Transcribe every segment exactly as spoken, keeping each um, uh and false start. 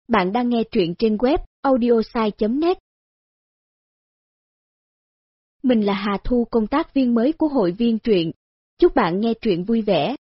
Bạn đang nghe truyện trên web audiosai chấm net. Mình là Hà Thu, công tác viên mới của hội viên truyện. Chúc bạn nghe truyện vui vẻ.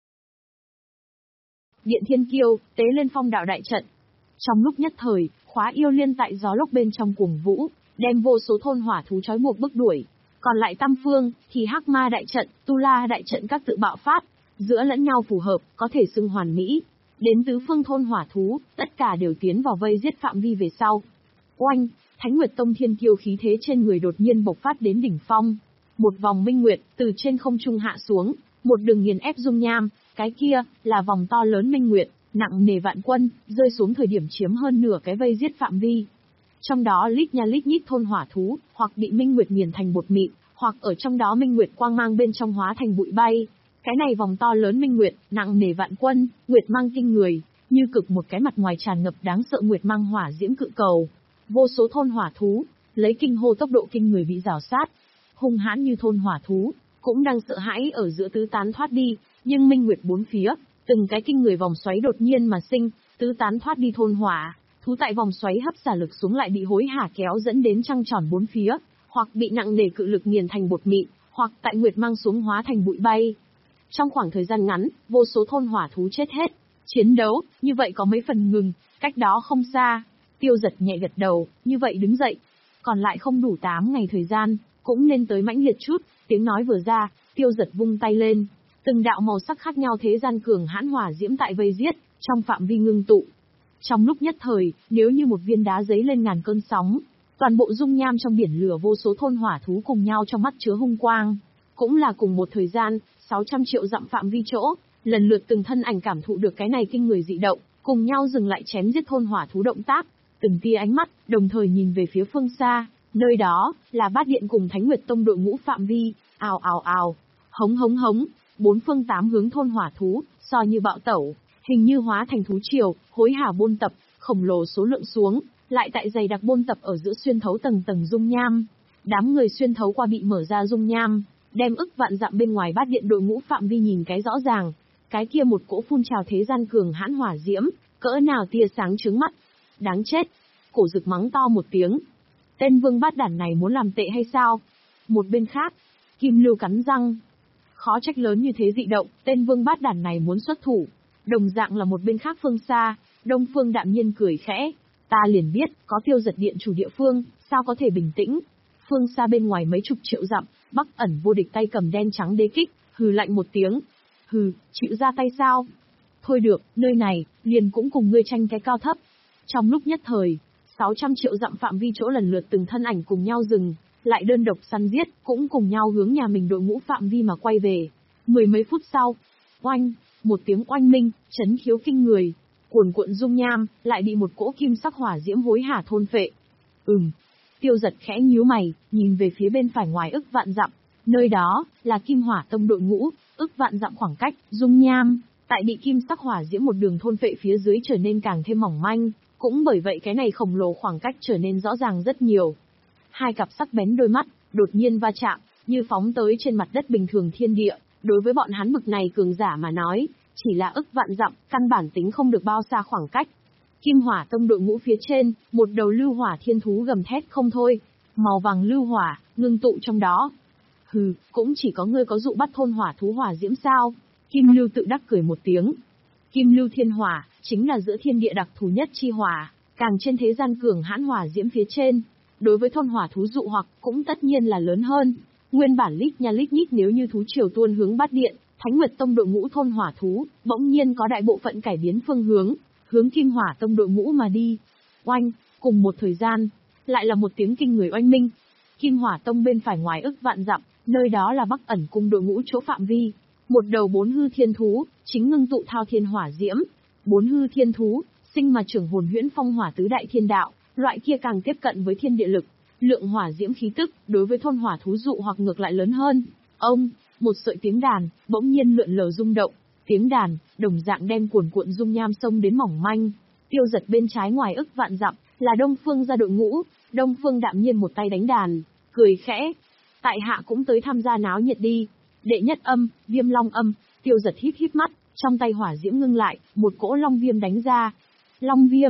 Điện Thiên Kiêu, tế lên phong đạo đại trận. Trong lúc nhất thời, Khóa Yêu Liên tại gió lốc bên trong cuồng vũ, đem vô số thôn hỏa thú trói buộc bức đuổi. Còn lại tam phương, thì Hắc Ma đại trận, Tu La đại trận các tự bạo phát, giữa lẫn nhau phù hợp, có thể xưng hoàn mỹ. Đến tứ phương thôn hỏa thú, tất cả đều tiến vào vây giết phạm vi về sau. Oanh, Thánh Nguyệt Tông Thiên Kiêu khí thế trên người đột nhiên bộc phát đến đỉnh phong. Một vòng minh nguyệt từ trên không trung hạ xuống, một đường nghiền ép dung nham, cái kia là vòng to lớn minh nguyệt, nặng nề vạn quân, rơi xuống thời điểm chiếm hơn nửa cái vây giết phạm vi. Trong đó lít nha lít nhít thôn hỏa thú, hoặc bị minh nguyệt nghiền thành bột mịn, hoặc ở trong đó minh nguyệt quang mang bên trong hóa thành bụi bay. Cái này vòng to lớn minh nguyệt, nặng nề vạn quân, nguyệt mang kinh người, như cực một cái mặt ngoài tràn ngập đáng sợ nguyệt mang hỏa diễm cự cầu. Vô số thôn hỏa thú, lấy kinh hô tốc độ kinh người bị rào sát. Hung hãn như thôn hỏa thú, cũng đang sợ hãi ở giữa tứ tán thoát đi, nhưng minh nguyệt bốn phía, từng cái kinh người vòng xoáy đột nhiên mà sinh, tứ tán thoát đi thôn hỏa, thú tại vòng xoáy hấp xả lực xuống lại bị hối hả kéo dẫn đến trăng tròn bốn phía, hoặc bị nặng nề cự lực nghiền thành bột mịn, hoặc tại nguyệt mang xuống hóa thành bụi bay. Trong khoảng thời gian ngắn, vô số thôn hỏa thú chết hết. Chiến đấu, như vậy có mấy phần ngừng, cách đó không xa. Tiêu Giật nhẹ gật đầu, như vậy đứng dậy. Còn lại không đủ tám ngày thời gian, cũng nên tới mãnh liệt chút. Tiếng nói vừa ra, Tiêu Giật vung tay lên. Từng đạo màu sắc khác nhau thế gian cường hãn hỏa diễm tại vây giết, trong phạm vi ngưng tụ. Trong lúc nhất thời, nếu như một viên đá giấy lên ngàn cơn sóng, toàn bộ dung nham trong biển lửa vô số thôn hỏa thú cùng nhau trong mắt chứa hung quang. Cũng là cùng một thời gian, sáu trăm triệu dặm phạm vi chỗ, lần lượt từng thân ảnh cảm thụ được cái này kinh người dị động, cùng nhau dừng lại chém giết thôn hỏa thú động tác, từng tia ánh mắt, đồng thời nhìn về phía phương xa, nơi đó, là Bát Điện cùng Thánh Nguyệt Tông đội ngũ phạm vi, ào ào ào, hống hống hống, bốn phương tám hướng thôn hỏa thú, so như bạo tẩu, hình như hóa thành thú triều, hối hả buôn tập, khổng lồ số lượng xuống, lại tại dày đặc buôn tập ở giữa xuyên thấu tầng tầng dung nham. Đám người xuyên thấu qua bị mở ra dung nham, đem ức vạn dặm bên ngoài Bát Điện đội ngũ phạm vi nhìn cái rõ ràng, cái kia một cỗ phun trào thế gian cường hãn hỏa diễm, cỡ nào tia sáng chướng mắt. Đáng chết. Cổ Dực mắng to một tiếng. Tên vương bát đản này muốn làm tệ hay sao? Một bên khác, Kim Lưu cắn răng. Khó trách lớn như thế dị động, tên vương bát đản này muốn xuất thủ. Đồng dạng là một bên khác phương xa, Đông Phương đạm nhiên cười khẽ. Ta liền biết, có Tiêu Giật điện chủ địa phương, sao có thể bình tĩnh. Phương xa bên ngoài mấy chục triệu dặm, Bắc Ẩn vô địch tay cầm đen trắng đế kích, hừ lạnh một tiếng. Hừ, chịu ra tay sao? Thôi được, nơi này, liền cũng cùng ngươi tranh cái cao thấp. Trong lúc nhất thời, sáu trăm triệu dặm phạm vi chỗ lần lượt từng thân ảnh cùng nhau dừng, lại đơn độc săn giết, cũng cùng nhau hướng nhà mình đội ngũ phạm vi mà quay về. Mười mấy phút sau, oanh, một tiếng oanh minh, chấn khiếu kinh người, cuồn cuộn dung nham, lại bị một cỗ kim sắc hỏa diễm hối hả thôn phệ. Ừm. Tiêu Giật khẽ nhíu mày, nhìn về phía bên phải ngoài ức vạn dặm, nơi đó là Kim Hỏa Tông đội ngũ, ức vạn dặm khoảng cách, dung nham, tại bị kim sắc hỏa diễm một đường thôn phệ phía dưới trở nên càng thêm mỏng manh, cũng bởi vậy cái này khổng lồ khoảng cách trở nên rõ ràng rất nhiều. Hai cặp sắc bén đôi mắt, đột nhiên va chạm, như phóng tới trên mặt đất bình thường thiên địa, đối với bọn hắn bực này cường giả mà nói, chỉ là ức vạn dặm, căn bản tính không được bao xa khoảng cách. Kim Hỏa Tông đội ngũ phía trên, một đầu lưu hỏa thiên thú gầm thét không thôi, màu vàng lưu hỏa, ngưng tụ trong đó. Hừ, cũng chỉ có ngươi có dụ bắt thôn hỏa thú hỏa diễm sao? Kim Lưu tự đắc cười một tiếng. Kim Lưu thiên hỏa, chính là giữa thiên địa đặc thù nhất chi hỏa, càng trên thế gian cường hãn hỏa diễm phía trên. Đối với thôn hỏa thú dụ hoặc, cũng tất nhiên là lớn hơn. Nguyên bản lít nha lít nhít nếu như thú triều tuôn hướng Bát Điện, Thánh Nguyệt Tông đội ngũ thôn hỏa thú, bỗng nhiên có đại bộ phận cải biến phương hướng, hướng Kim Hỏa Tông đội ngũ mà đi. Oanh, cùng một thời gian, lại là một tiếng kinh người oanh minh. Kim Hỏa Tông bên phải ngoài ức vạn dặm, nơi đó là Bắc Ẩn cung đội ngũ chỗ phạm vi. Một đầu bốn hư thiên thú, chính ngưng tụ thao thiên hỏa diễm. Bốn hư thiên thú, sinh mà trưởng hồn huyễn phong hỏa tứ đại thiên đạo, loại kia càng tiếp cận với thiên địa lực. Lượng hỏa diễm khí tức, đối với thôn hỏa thú dụ hoặc ngược lại lớn hơn. Ông, một sợi tiếng đàn, bỗng nhiên lượn lờ rung động. Tiếng đàn, đồng dạng đem cuồn cuộn dung nham sông đến mỏng manh. Tiêu Giật bên trái ngoài ức vạn dặm, là Đông Phương ra đội ngũ, Đông Phương đạm nhiên một tay đánh đàn, cười khẽ. Tại hạ cũng tới tham gia náo nhiệt đi. Đệ nhất âm, Viêm Long âm, Tiêu Giật híp híp mắt, trong tay hỏa diễm ngưng lại, một cỗ long viêm đánh ra. Long viêm,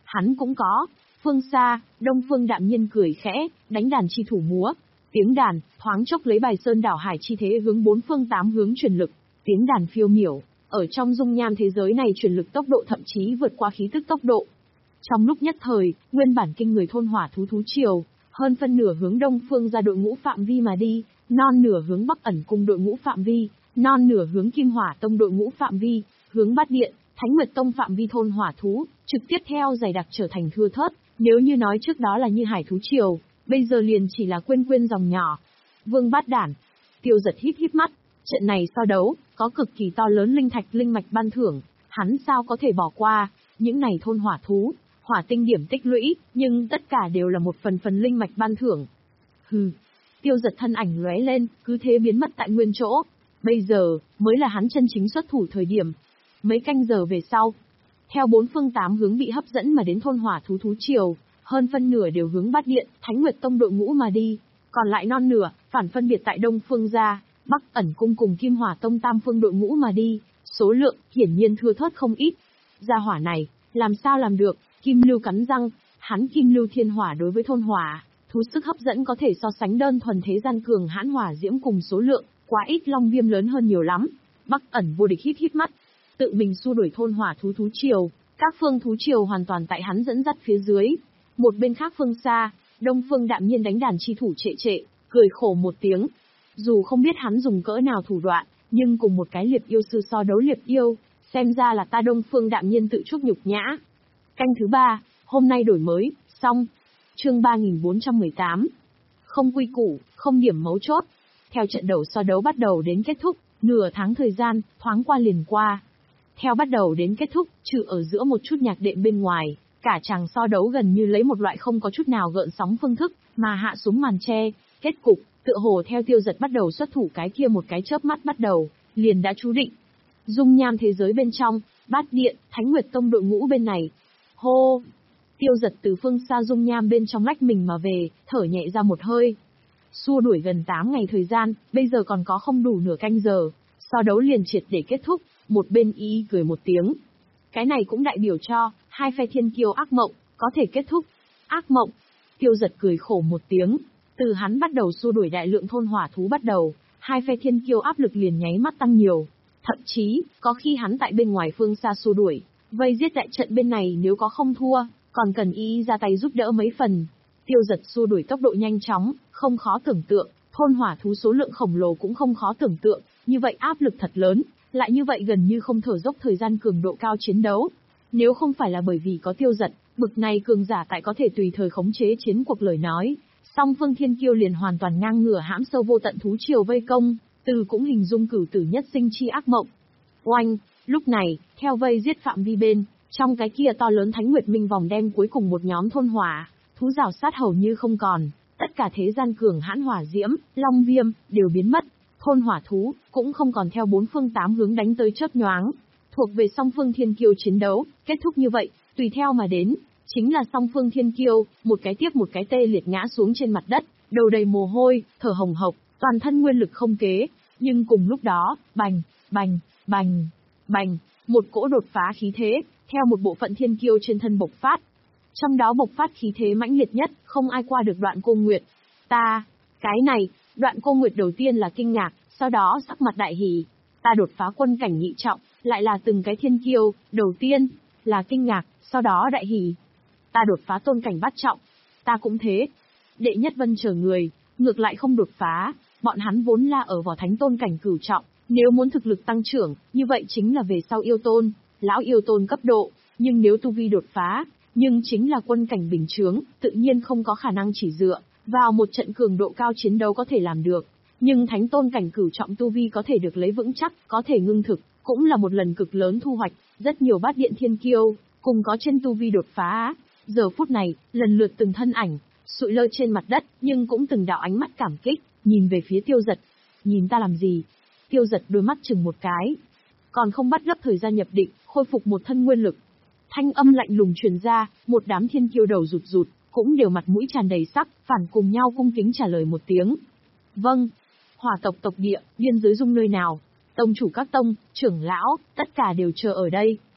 hắn cũng có. Phương xa, Đông Phương Đạm Nhiên cười khẽ, đánh đàn chi thủ múa. Tiếng đàn, thoáng chốc lấy bài sơn đảo hải chi thế hướng bốn phương tám hướng truyền lực. Tiếng đàn phiêu miểu, ở trong dung nham thế giới này truyền lực tốc độ thậm chí vượt qua khí tức tốc độ. Trong lúc nhất thời, nguyên bản kinh người thôn hỏa thú thú triều, hơn phân nửa hướng đông phương ra đội ngũ phạm vi mà đi, non nửa hướng bắc ẩn cung đội ngũ phạm vi, non nửa hướng kim hỏa tông đội ngũ phạm vi, hướng bát điện, thánh nguyệt tông phạm vi thôn hỏa thú, trực tiếp theo dày đặc trở thành thưa thớt. Nếu như nói trước đó là như hải thú triều, bây giờ liền chỉ là quên quên dòng nhỏ. Vương Bát Đản, Tiêu Giật híp híp mắt, trận này so đấu, có cực kỳ to lớn linh thạch linh mạch ban thưởng, hắn sao có thể bỏ qua, những này thôn hỏa thú, hỏa tinh điểm tích lũy, nhưng tất cả đều là một phần phần linh mạch ban thưởng. Hừ, Tiêu Giật thân ảnh lóe lên, cứ thế biến mất tại nguyên chỗ. Bây giờ, mới là hắn chân chính xuất thủ thời điểm. Mấy canh giờ về sau, theo bốn phương tám hướng bị hấp dẫn mà đến thôn hỏa thú thú triều, hơn phân nửa đều hướng Bát Điện, Thánh Nguyệt Tông đội ngũ mà đi, còn lại non nửa, phản phân biệt tại Đông Phương gia, Bắc Ẩn Cung cùng Kim Hỏa Tông tam phương đội ngũ mà đi, số lượng hiển nhiên thưa thớt không ít. Gia hỏa này, làm sao làm được? Kim Lưu cắn răng, hắn Kim Lưu Thiên Hỏa đối với thôn hỏa thú sức hấp dẫn có thể so sánh đơn thuần thế gian cường hãn hỏa diễm cùng số lượng, quá ít Long Viêm lớn hơn nhiều lắm. Bắc Ẩn vô địch hít hít mắt, tự mình xua đuổi thôn hỏa thú thú triều, các phương thú triều hoàn toàn tại hắn dẫn dắt phía dưới. Một bên khác phương xa, Đông Phương Đạm Nhiên đánh đàn chi thủ trệ trệ, cười khổ một tiếng. Dù không biết hắn dùng cỡ nào thủ đoạn, nhưng cùng một cái liệp yêu sư so đấu liệp yêu, xem ra là ta Đông Phương Đạm Nhiên tự chuốc nhục nhã. Canh thứ ba, hôm nay đổi mới, xong. Chương ba nghìn bốn trăm mười tám. Không quy củ, không điểm mấu chốt. Theo trận đầu so đấu bắt đầu đến kết thúc, nửa tháng thời gian, thoáng qua liền qua. Theo bắt đầu đến kết thúc, trừ ở giữa một chút nhạc đệm bên ngoài, cả chàng so đấu gần như lấy một loại không có chút nào gợn sóng phương thức, mà hạ xuống màn che. Kết cục, tựa hồ theo Tiêu Giật bắt đầu xuất thủ cái kia một cái chớp mắt bắt đầu, liền đã chú định. Dung nham thế giới bên trong, Bát Điện, Thánh Nguyệt Tông đội ngũ bên này. Hô! Tiêu Giật từ phương xa dung nham bên trong lách mình mà về, thở nhẹ ra một hơi. Xua đuổi gần tám ngày thời gian, bây giờ còn có không đủ nửa canh giờ, so đấu liền triệt để kết thúc, một bên y cười một tiếng. Cái này cũng đại biểu cho, hai phe thiên kiêu ác mộng, có thể kết thúc. Ác mộng! Tiêu Giật cười khổ một tiếng, từ hắn bắt đầu xua đuổi đại lượng thôn hỏa thú bắt đầu, hai phe thiên kiêu áp lực liền nháy mắt tăng nhiều. Thậm chí, có khi hắn tại bên ngoài phương xa xua đuổi, vây giết đại trận bên này nếu có không thua, còn cần y ra tay giúp đỡ mấy phần. Tiêu Giật xua đuổi tốc độ nhanh chóng, không khó tưởng tượng, thôn hỏa thú số lượng khổng lồ cũng không khó tưởng tượng, như vậy áp lực thật lớn, lại như vậy gần như không thở dốc thời gian cường độ cao chiến đấu. Nếu không phải là bởi vì có Tiêu Giật, bực này cường giả tại có thể tùy thời khống chế chiến cuộc lời nói, song phương thiên kiêu liền hoàn toàn ngang ngửa hãm sâu vô tận thú triều vây công, từ cũng hình dung cửu tử nhất sinh chi ác mộng. Oanh, lúc này, theo vây giết phạm vi bên, trong cái kia to lớn Thánh Nguyệt Minh vòng đen cuối cùng một nhóm thôn hỏa thú rào sát hầu như không còn, tất cả thế gian cường hãn hỏa diễm, long viêm đều biến mất, thôn hỏa thú cũng không còn theo bốn phương tám hướng đánh tới chớp nhoáng, thuộc về song phương thiên kiêu chiến đấu, kết thúc như vậy, tùy theo mà đến, chính là song phương thiên kiêu, một cái tiếp một cái tê liệt ngã xuống trên mặt đất, đầu đầy mồ hôi, thở hồng hộc, toàn thân nguyên lực không kế, nhưng cùng lúc đó, bành, bành, bành, bành, một cỗ đột phá khí thế, theo một bộ phận thiên kiêu trên thân bộc phát. Trong đó bộc phát khí thế mãnh liệt nhất, không ai qua được Đoạn Cô Nguyệt. Ta, cái này, Đoạn Cô Nguyệt đầu tiên là kinh ngạc, sau đó sắc mặt đại hỉ. Ta đột phá quân cảnh nhị trọng, lại là từng cái thiên kiêu, đầu tiên là kinh ngạc, sau đó đại hỉ. Ta đột phá tôn cảnh bát trọng, ta cũng thế. Đệ Nhất Vân chờ người, ngược lại không đột phá, bọn hắn vốn là ở vào thánh tôn cảnh cửu trọng, nếu muốn thực lực tăng trưởng, như vậy chính là về sau yêu tôn, lão yêu tôn cấp độ, nhưng nếu tu vi đột phá, nhưng chính là quân cảnh bình chướng, tự nhiên không có khả năng chỉ dựa vào một trận cường độ cao chiến đấu có thể làm được. Nhưng thánh tôn cảnh cửu trọng tu vi có thể được lấy vững chắc, có thể ngưng thực, cũng là một lần cực lớn thu hoạch, rất nhiều bát điện thiên kiêu, cùng có trên tu vi đột phá. Giờ phút này, lần lượt từng thân ảnh, sụi lơ trên mặt đất, nhưng cũng từng đạo ánh mắt cảm kích, nhìn về phía Tiêu Giật. Nhìn ta làm gì? Tiêu Giật đôi mắt chừng một cái. Còn không bắt gấp thời gian nhập định, khôi phục một thân nguyên lực. Thanh âm lạnh lùng truyền ra, một đám thiên kiêu đầu rụt rụt, cũng đều mặt mũi tràn đầy sắc, phản cùng nhau cung kính trả lời một tiếng. Vâng. Hỏa tộc tộc địa, biên giới dung nơi nào? Tông chủ các tông, trưởng lão, tất cả đều chờ ở đây.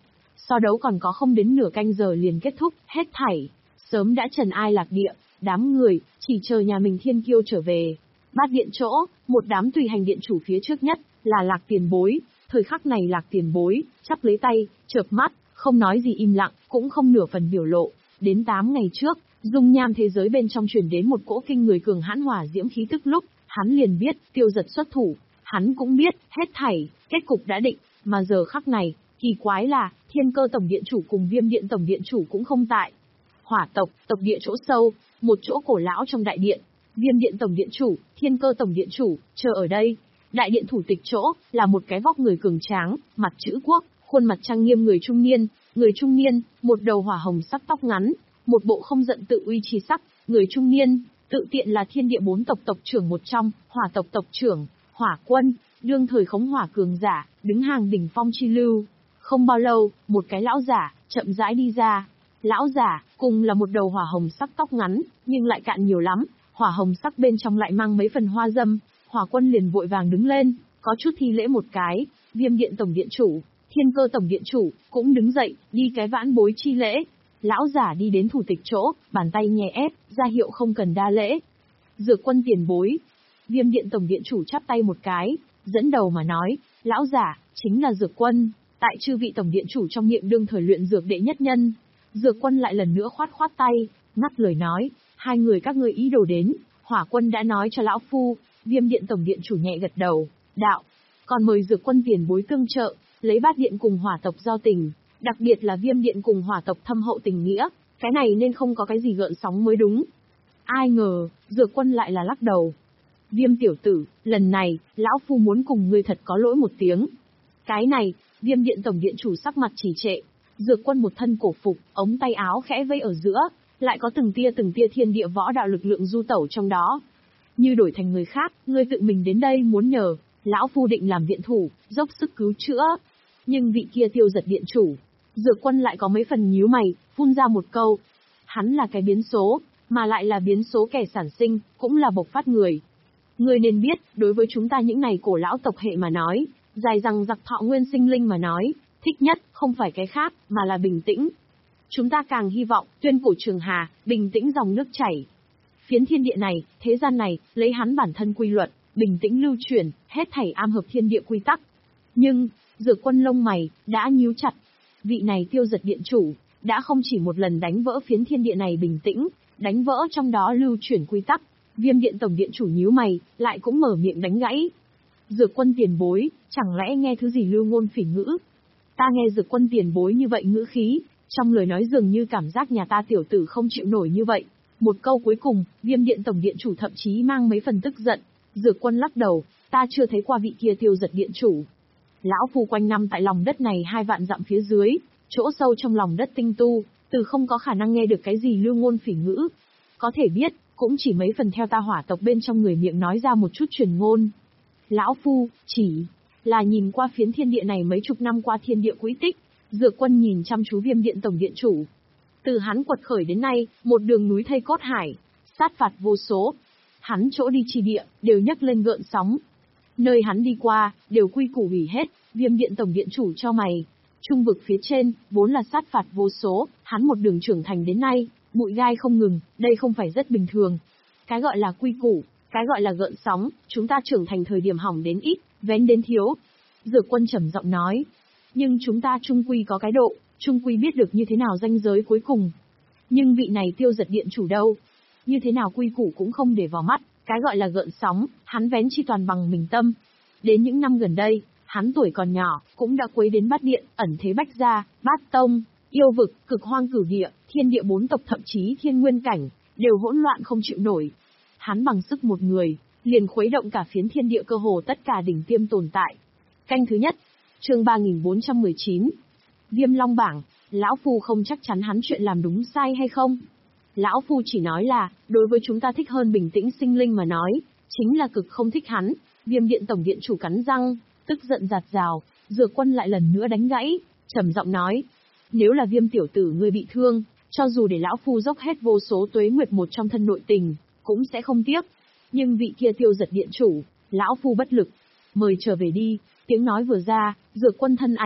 So đấu còn có không đến nửa canh giờ liền kết thúc, hết thảy sớm đã trần ai lạc địa, đám người chỉ chờ nhà mình thiên kiêu trở về. Bát điện chỗ, một đám tùy hành điện chủ phía trước nhất là Lạc Tiền Bối. Thời khắc này Lạc Tiền Bối chắp lấy tay, chợp mắt, không nói gì, im lặng, cũng không nửa phần biểu lộ. Đến tám ngày trước, dung nham thế giới bên trong truyền đến một cỗ kinh người cường hãn hỏa diễm khí tức lúc, hắn liền biết Tiêu Giật xuất thủ. Hắn cũng biết hết thảy kết cục đã định, mà giờ khắc này, kỳ quái là Thiên Cơ Tổng Điện chủ cùng Viêm Điện Tổng Điện chủ cũng không tại. Hỏa tộc, tộc địa chỗ sâu, một chỗ cổ lão trong đại điện. Viêm Điện Tổng Điện chủ, Thiên Cơ Tổng Điện chủ chờ ở đây. Đại điện thủ tịch chỗ là một cái vóc người cường tráng, mặt chữ quốc, khuôn mặt trang nghiêm người trung niên. Người trung niên, một đầu hỏa hồng sắc tóc ngắn, một bộ không giận tự uy chi sắc. Người trung niên tự tiện là thiên địa bốn tộc tộc trưởng một trong, hỏa tộc tộc trưởng, Hỏa Quân, đương thời khống hỏa cường giả, đứng hàng đỉnh phong chi lưu. Không bao lâu, một cái lão giả chậm rãi đi ra. Lão giả cùng là một đầu hỏa hồng sắc tóc ngắn, nhưng lại cạn nhiều lắm, hỏa hồng sắc bên trong lại mang mấy phần hoa dâm. Hỏa Quân liền vội vàng đứng lên, có chút thi lễ một cái. Viêm Điện Tổng Điện chủ, Thiên Cơ Tổng Điện chủ cũng đứng dậy, đi cái vãn bối chi lễ. Lão giả đi đến thủ tịch chỗ, bàn tay nhẹ ép, ra hiệu không cần đa lễ. Dược Quân tiền bối. Viêm Điện Tổng Điện chủ chắp tay một cái, dẫn đầu mà nói, lão giả chính là Dược Quân, tại chư vị tổng điện chủ trong miệng đương thời luyện dược đệ nhất nhân. Dược Quân lại lần nữa khoát khoát tay, ngắt lời nói, hai người các ngươi ý đồ đến, Hỏa Quân đã nói cho lão phu. Viêm Điện Tổng Điện chủ nhẹ gật đầu, đạo, còn mời Dược Quân tiền bối tương trợ, lấy Bát Điện cùng Hỏa tộc giao tình, đặc biệt là Viêm Điện cùng Hỏa tộc thâm hậu tình nghĩa, cái này nên không có cái gì gợn sóng mới đúng. Ai ngờ, Dược Quân lại là lắc đầu. Viêm tiểu tử, lần này, lão phu muốn cùng ngươi thật có lỗi một tiếng. Cái này, Viêm Điện Tổng Điện chủ sắc mặt trì trệ. Dược Quân một thân cổ phục, ống tay áo khẽ vây ở giữa, lại có từng tia từng tia thiên địa võ đạo lực lượng du tẩu trong đó. Như đổi thành người khác, ngươi tự mình đến đây muốn nhờ, lão phu định làm viện thủ, dốc sức cứu chữa. Nhưng vị kia Tiêu Giật điện chủ, Dược Quân lại có mấy phần nhíu mày, phun ra một câu. Hắn là cái biến số, mà lại là biến số kẻ sản sinh, cũng là bộc phát người. Ngươi nên biết, đối với chúng ta những này cổ lão tộc hệ mà nói, dài rằng giặc thọ nguyên sinh linh mà nói, thích nhất không phải cái khác, mà là bình tĩnh. Chúng ta càng hy vọng, tuyên cổ trường hà, bình tĩnh dòng nước chảy. Phiến thiên địa này, thế gian này, lấy hắn bản thân quy luật, bình tĩnh lưu chuyển, hết thảy am hợp thiên địa quy tắc. Nhưng, Dược Quân lông mày, đã nhíu chặt. Vị này Tiêu Giật điện chủ, đã không chỉ một lần đánh vỡ phiến thiên địa này bình tĩnh, đánh vỡ trong đó lưu chuyển quy tắc. Viêm Điện Tổng Điện chủ nhíu mày, lại cũng mở miệng đánh gãy. Dược Quân tiền bối, chẳng lẽ nghe thứ gì lưu ngôn phỉ ngữ? Ta nghe Dược Quân tiền bối như vậy ngữ khí, trong lời nói dường như cảm giác nhà ta tiểu tử không chịu nổi như vậy. Một câu cuối cùng, Viêm Điện Tổng Điện chủ thậm chí mang mấy phần tức giận. Dược Quân lắc đầu, ta chưa thấy qua vị kia Tiêu Giật điện chủ. Lão phu quanh năm tại lòng đất này hai vạn dặm phía dưới, chỗ sâu trong lòng đất tinh tu, từ không có khả năng nghe được cái gì lưu ngôn phỉ ngữ. Có thể biết, cũng chỉ mấy phần theo ta Hỏa tộc bên trong người miệng nói ra một chút truyền ngôn. Lão phu, chỉ là nhìn qua phiến thiên địa này mấy chục năm qua thiên địa quỹ tích. Dược Quân nhìn chăm chú Viêm Điện Tổng Điện chủ. Từ hắn quật khởi đến nay, một đường núi thây cốt hải, sát phạt vô số. Hắn chỗ đi chi địa, đều nhấc lên gợn sóng. Nơi hắn đi qua, đều quy củ hủy hết. Viêm Điện Tổng Điện chủ cho mày. Trung vực phía trên, vốn là sát phạt vô số, hắn một đường trưởng thành đến nay, bụi gai không ngừng, đây không phải rất bình thường. Cái gọi là quy củ, cái gọi là gợn sóng, chúng ta trưởng thành thời điểm hỏng đến ít, vén đến thiếu. Dược Quân trầm giọng nói. Nhưng chúng ta trung quy có cái độ, trung quy biết được như thế nào ranh giới cuối cùng. Nhưng vị này Tiêu Giật điện chủ đâu? Như thế nào quy củ cũng không để vào mắt, cái gọi là gợn sóng, hắn vén chi toàn bằng mình tâm. Đến những năm gần đây, hắn tuổi còn nhỏ, cũng đã quấy đến Bát Điện, ẩn thế Bách Gia, Bát Tông, yêu vực, cực hoang cửu địa, thiên địa bốn tộc thậm chí thiên nguyên cảnh, đều hỗn loạn không chịu nổi. Hắn bằng sức một người, liền khuấy động cả phiến thiên địa cơ hồ tất cả đỉnh tiêm tồn tại. Canh thứ nhất, chương ba nghìn bốn trăm mười chín. Viêm Long bảng, lão phu không chắc chắn hắn chuyện làm đúng sai hay không. Lão phu chỉ nói là, đối với chúng ta thích hơn bình tĩnh sinh linh mà nói, chính là cực không thích hắn. Viêm Điện Tổng Điện chủ cắn răng, tức giận giạt rào. Dược Quân lại lần nữa đánh gãy, trầm giọng nói, nếu là Viêm tiểu tử ngươi bị thương, cho dù để lão phu dốc hết vô số tuế nguyệt một trong thân nội tình, cũng sẽ không tiếc. Nhưng vị kia Tiêu Giật điện chủ, lão phu bất lực, mời trở về đi. Tiếng nói vừa ra, Dược Quân thân ảnh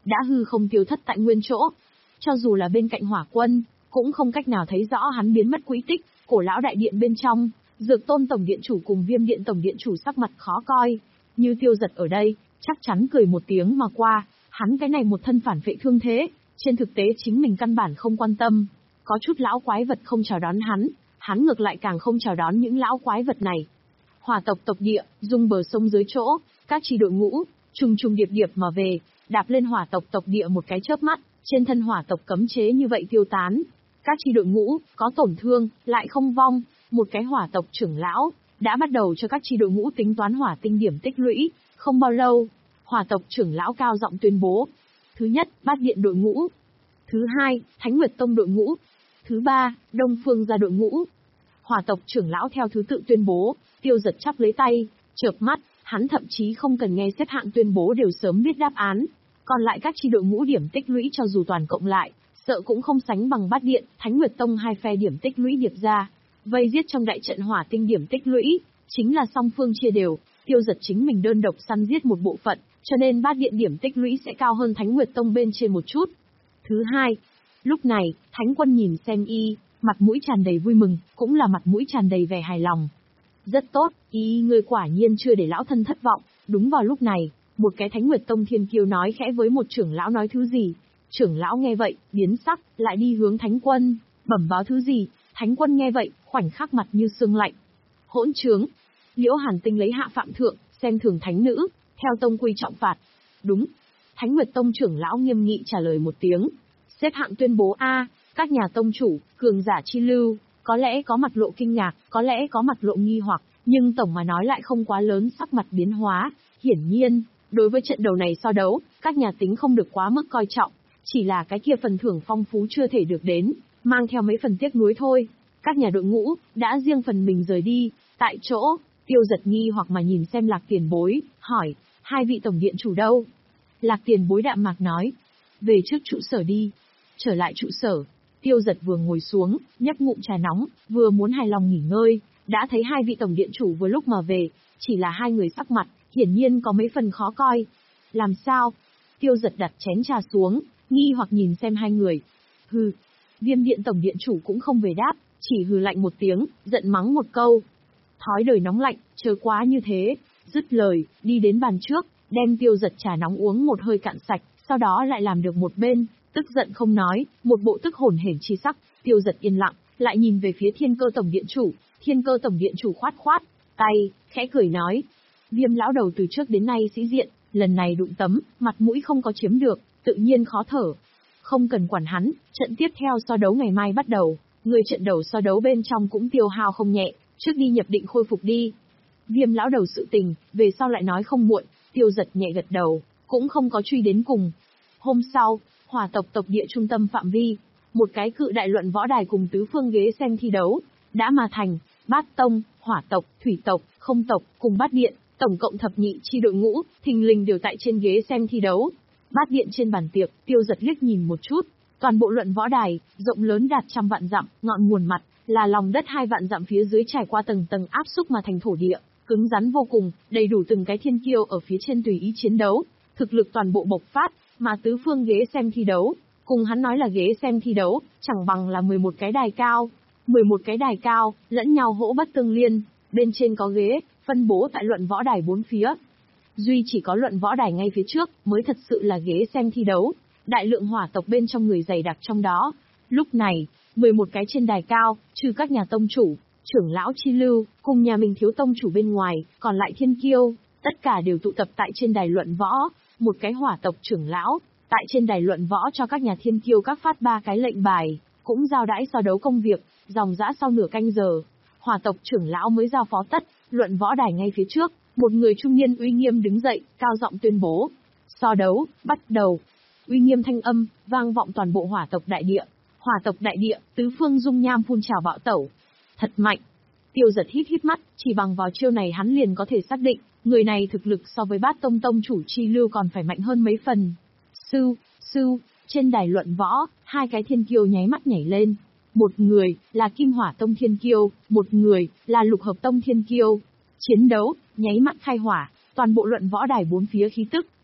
đã hư không tiêu thất tại nguyên chỗ. Cho dù là bên cạnh hỏa quân, cũng không cách nào thấy rõ hắn biến mất quỹ tích. Cổ lão đại điện bên trong, Dược Tôn tổng điện chủ cùng Viêm điện tổng điện chủ sắc mặt khó coi. Như Tiêu Giật ở đây, chắc chắn cười một tiếng mà qua, hắn cái này một thân phản vệ thương thế, trên thực tế chính mình căn bản không quan tâm. Có chút lão quái vật không chào đón hắn, hắn ngược lại càng không chào đón những lão quái vật này. Hỏa tộc tộc địa, dung bờ sông dưới chỗ, các chi đội ngũ, trùng trùng điệp điệp mà về, đạp lên hỏa tộc tộc địa một cái chớp mắt, trên thân hỏa tộc cấm chế như vậy tiêu tán. Các chi đội ngũ, có tổn thương, lại không vong, một cái hỏa tộc trưởng lão, đã bắt đầu cho các chi đội ngũ tính toán hỏa tinh điểm tích lũy, không bao lâu, hỏa tộc trưởng lão cao giọng tuyên bố. Thứ nhất, Bát điện đội ngũ. Thứ hai, Thánh Nguyệt Tông đội ngũ. Thứ ba, Đông Phương gia đội ngũ. Hỏa tộc trưởng lão theo thứ tự tuyên bố, Tiêu Giật chắp lấy tay, chợp mắt, hắn thậm chí không cần nghe xếp hạng tuyên bố đều sớm biết đáp án. Còn lại các chi đội ngũ điểm tích lũy cho dù toàn cộng lại, sợ cũng không sánh bằng Bát điện, Thánh Nguyệt Tông hai phe điểm tích lũy điệp ra. Vây giết trong đại trận hỏa tinh điểm tích lũy, chính là song phương chia đều, Tiêu Giật chính mình đơn độc săn giết một bộ phận, cho nên Bát điện điểm tích lũy sẽ cao hơn Thánh Nguyệt Tông bên trên một chút. Thứ hai, lúc này, Thánh Quân nhìn xem y, mặt mũi tràn đầy vui mừng, cũng là mặt mũi tràn đầy vẻ hài lòng. Rất tốt, y ngươi quả nhiên chưa để lão thân thất vọng. Đúng vào lúc này, một cái Thánh Nguyệt Tông thiên kiêu nói khẽ với một trưởng lão nói thứ gì. Trưởng lão nghe vậy, biến sắc, lại đi hướng Thánh Quân, bẩm báo thứ gì. Thánh Quân nghe vậy, khoảnh khắc mặt như sương lạnh. Hỗn trướng. Liễu Hàn Tinh lấy hạ phạm thượng, xem thường thánh nữ, theo tông quy trọng phạt. Đúng. Thánh Nguyệt Tông trưởng lão nghiêm nghị trả lời một tiếng. Xếp hạng tuyên bố A, các nhà tông chủ, cường giả chi lưu, có lẽ có mặt lộ kinh ngạc, có lẽ có mặt lộ nghi hoặc, nhưng tổng mà nói lại không quá lớn sắc mặt biến hóa. Hiển nhiên, đối với trận đầu này so đấu, các nhà tính không được quá mức coi trọng, chỉ là cái kia phần thưởng phong phú chưa thể được đến, mang theo mấy phần tiếc nuối thôi. Các nhà đội ngũ, đã riêng phần mình rời đi, tại chỗ, Tiêu Giật nghi hoặc mà nhìn xem Lạc Tiền Bối, hỏi, hai vị tổng điện chủ đâu? Lạc Tiền Bối đạm mạc nói, về trước trụ sở đi. Trở lại trụ sở, Tiêu Giật vừa ngồi xuống, nhấp ngụm trà nóng, vừa muốn hài lòng nghỉ ngơi, đã thấy hai vị tổng điện chủ vừa lúc mà về, chỉ là hai người sắc mặt, hiển nhiên có mấy phần khó coi. Làm sao? Tiêu Giật đặt chén trà xuống, nghi hoặc nhìn xem hai người. Hừ, Viêm điện tổng điện chủ cũng không về đáp, chỉ hừ lạnh một tiếng, giận mắng một câu. Thói đời nóng lạnh, chớ quá như thế. Dứt lời, đi đến bàn trước, đem Tiêu Giật trà nóng uống một hơi cạn sạch, sau đó lại làm được một bên, tức giận không nói, một bộ tức hồn hển chi sắc. Tiêu Giật yên lặng, lại nhìn về phía Thiên Cơ tổng điện chủ. Thiên Cơ tổng điện chủ khoát khoát tay, khẽ cười nói, Viêm lão đầu từ trước đến nay sĩ diện, lần này đụng tấm, mặt mũi không có chiếm được, tự nhiên khó thở. Không cần quản hắn, trận tiếp theo so đấu ngày mai bắt đầu, người trận đầu so đấu bên trong cũng tiêu hao không nhẹ, trước đi nhập định khôi phục đi. Viêm lão đầu sự tình, về sau lại nói không muộn. Tiêu Giật nhẹ gật đầu, cũng không có truy đến cùng. Hôm sau, Hỏa tộc tộc địa trung tâm phạm vi, một cái cự đại luận võ đài cùng tứ phương ghế xem thi đấu, đã mà thành. Bát tông, Hỏa tộc, Thủy tộc, Không tộc, cùng Bát điện, tổng cộng thập nhị chi đội ngũ, thình lình đều tại trên ghế xem thi đấu. Bát điện trên bàn tiệc, Tiêu Giật liếc nhìn một chút, toàn bộ luận võ đài, rộng lớn đạt trăm vạn dặm, ngọn nguồn mặt, là lòng đất hai vạn dặm phía dưới trải qua tầng tầng áp xúc mà thành thổ địa, cứng rắn vô cùng, đầy đủ từng cái thiên kiêu ở phía trên tùy ý chiến đấu, thực lực toàn bộ bộc phát, mà tứ phương ghế xem thi đấu, cùng hắn nói là ghế xem thi đấu, chẳng bằng là mười một cái đài cao, mười một cái đài cao, lẫn nhau hỗ bất tương liên, bên trên có ghế, phân bố tại luận võ đài bốn phía. Duy chỉ có luận võ đài ngay phía trước, mới thật sự là ghế xem thi đấu, đại lượng hỏa tộc bên trong người dày đặc trong đó. Lúc này, mười một cái trên đài cao, trừ các nhà tông chủ, trưởng lão chi lưu, cùng nhà mình thiếu tông chủ bên ngoài, còn lại thiên kiêu, tất cả đều tụ tập tại trên đài luận võ. Một cái hỏa tộc trưởng lão, tại trên đài luận võ cho các nhà thiên kiêu các phát ba cái lệnh bài, cũng giao đãi so đấu công việc, dòng dã sau nửa canh giờ. Hỏa tộc trưởng lão mới giao phó tất, luận võ đài ngay phía trước, một người trung niên uy nghiêm đứng dậy, cao giọng tuyên bố. So đấu, bắt đầu. Uy nghiêm thanh âm, vang vọng toàn bộ hỏa tộc đại địa. Hỏa tộc đại địa, tứ phương dung nham phun trào bạo tẩu. Thật mạnh. Tiêu Giật hít hít mắt, chỉ bằng vào chiêu này hắn liền có thể xác định, người này thực lực so với Bát tông tông chủ chi lưu còn phải mạnh hơn mấy phần. Sư, sư, trên đài luận võ, hai cái thiên kiêu nháy mắt nhảy lên. Một người, là Kim Hỏa tông thiên kiêu, một người, là Lục Hợp tông thiên kiêu. Chiến đấu, nháy mắt khai hỏa, toàn bộ luận võ đài bốn phía khí tức,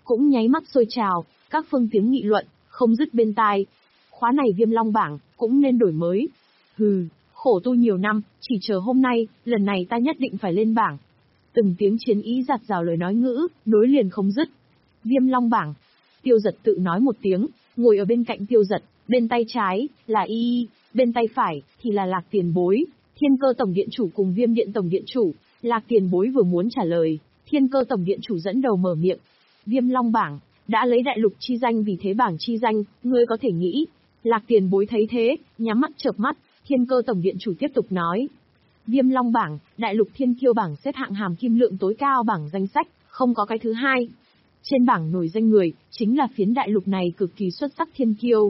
cũng nháy mắt sôi trào, các phương tiếng nghị luận, không dứt bên tai. Khóa này Viêm Long bảng, cũng nên đổi mới. Hừ, khổ tu nhiều năm, chỉ chờ hôm nay, lần này ta nhất định phải lên bảng. Từng tiếng chiến ý giạt rào lời nói ngữ, nối liền không dứt. Viêm Long bảng. Tiêu Giật tự nói một tiếng, ngồi ở bên cạnh Tiêu Giật, bên tay trái, là Y Y, bên tay phải, thì là Lạc Tiền Bối, Thiên Cơ Tổng Điện Chủ cùng Viêm Điện Tổng Điện Chủ. Lạc Tiền Bối vừa muốn trả lời, Thiên Cơ Tổng Điện Chủ dẫn đầu mở miệng. Viêm Long bảng, đã lấy đại lục chi danh vì thế bảng chi danh, ngươi có thể nghĩ. Lạc Tiền Bối thấy thế, nhắm mắt chợp mắt, Thiên Cơ Tổng Điện Chủ tiếp tục nói. Viêm Long bảng, đại lục thiên kiêu bảng xếp hạng hàm kim lượng tối cao bảng danh sách, không có cái thứ hai. Trên bảng nổi danh người, chính là phiến đại lục này cực kỳ xuất sắc thiên kiêu.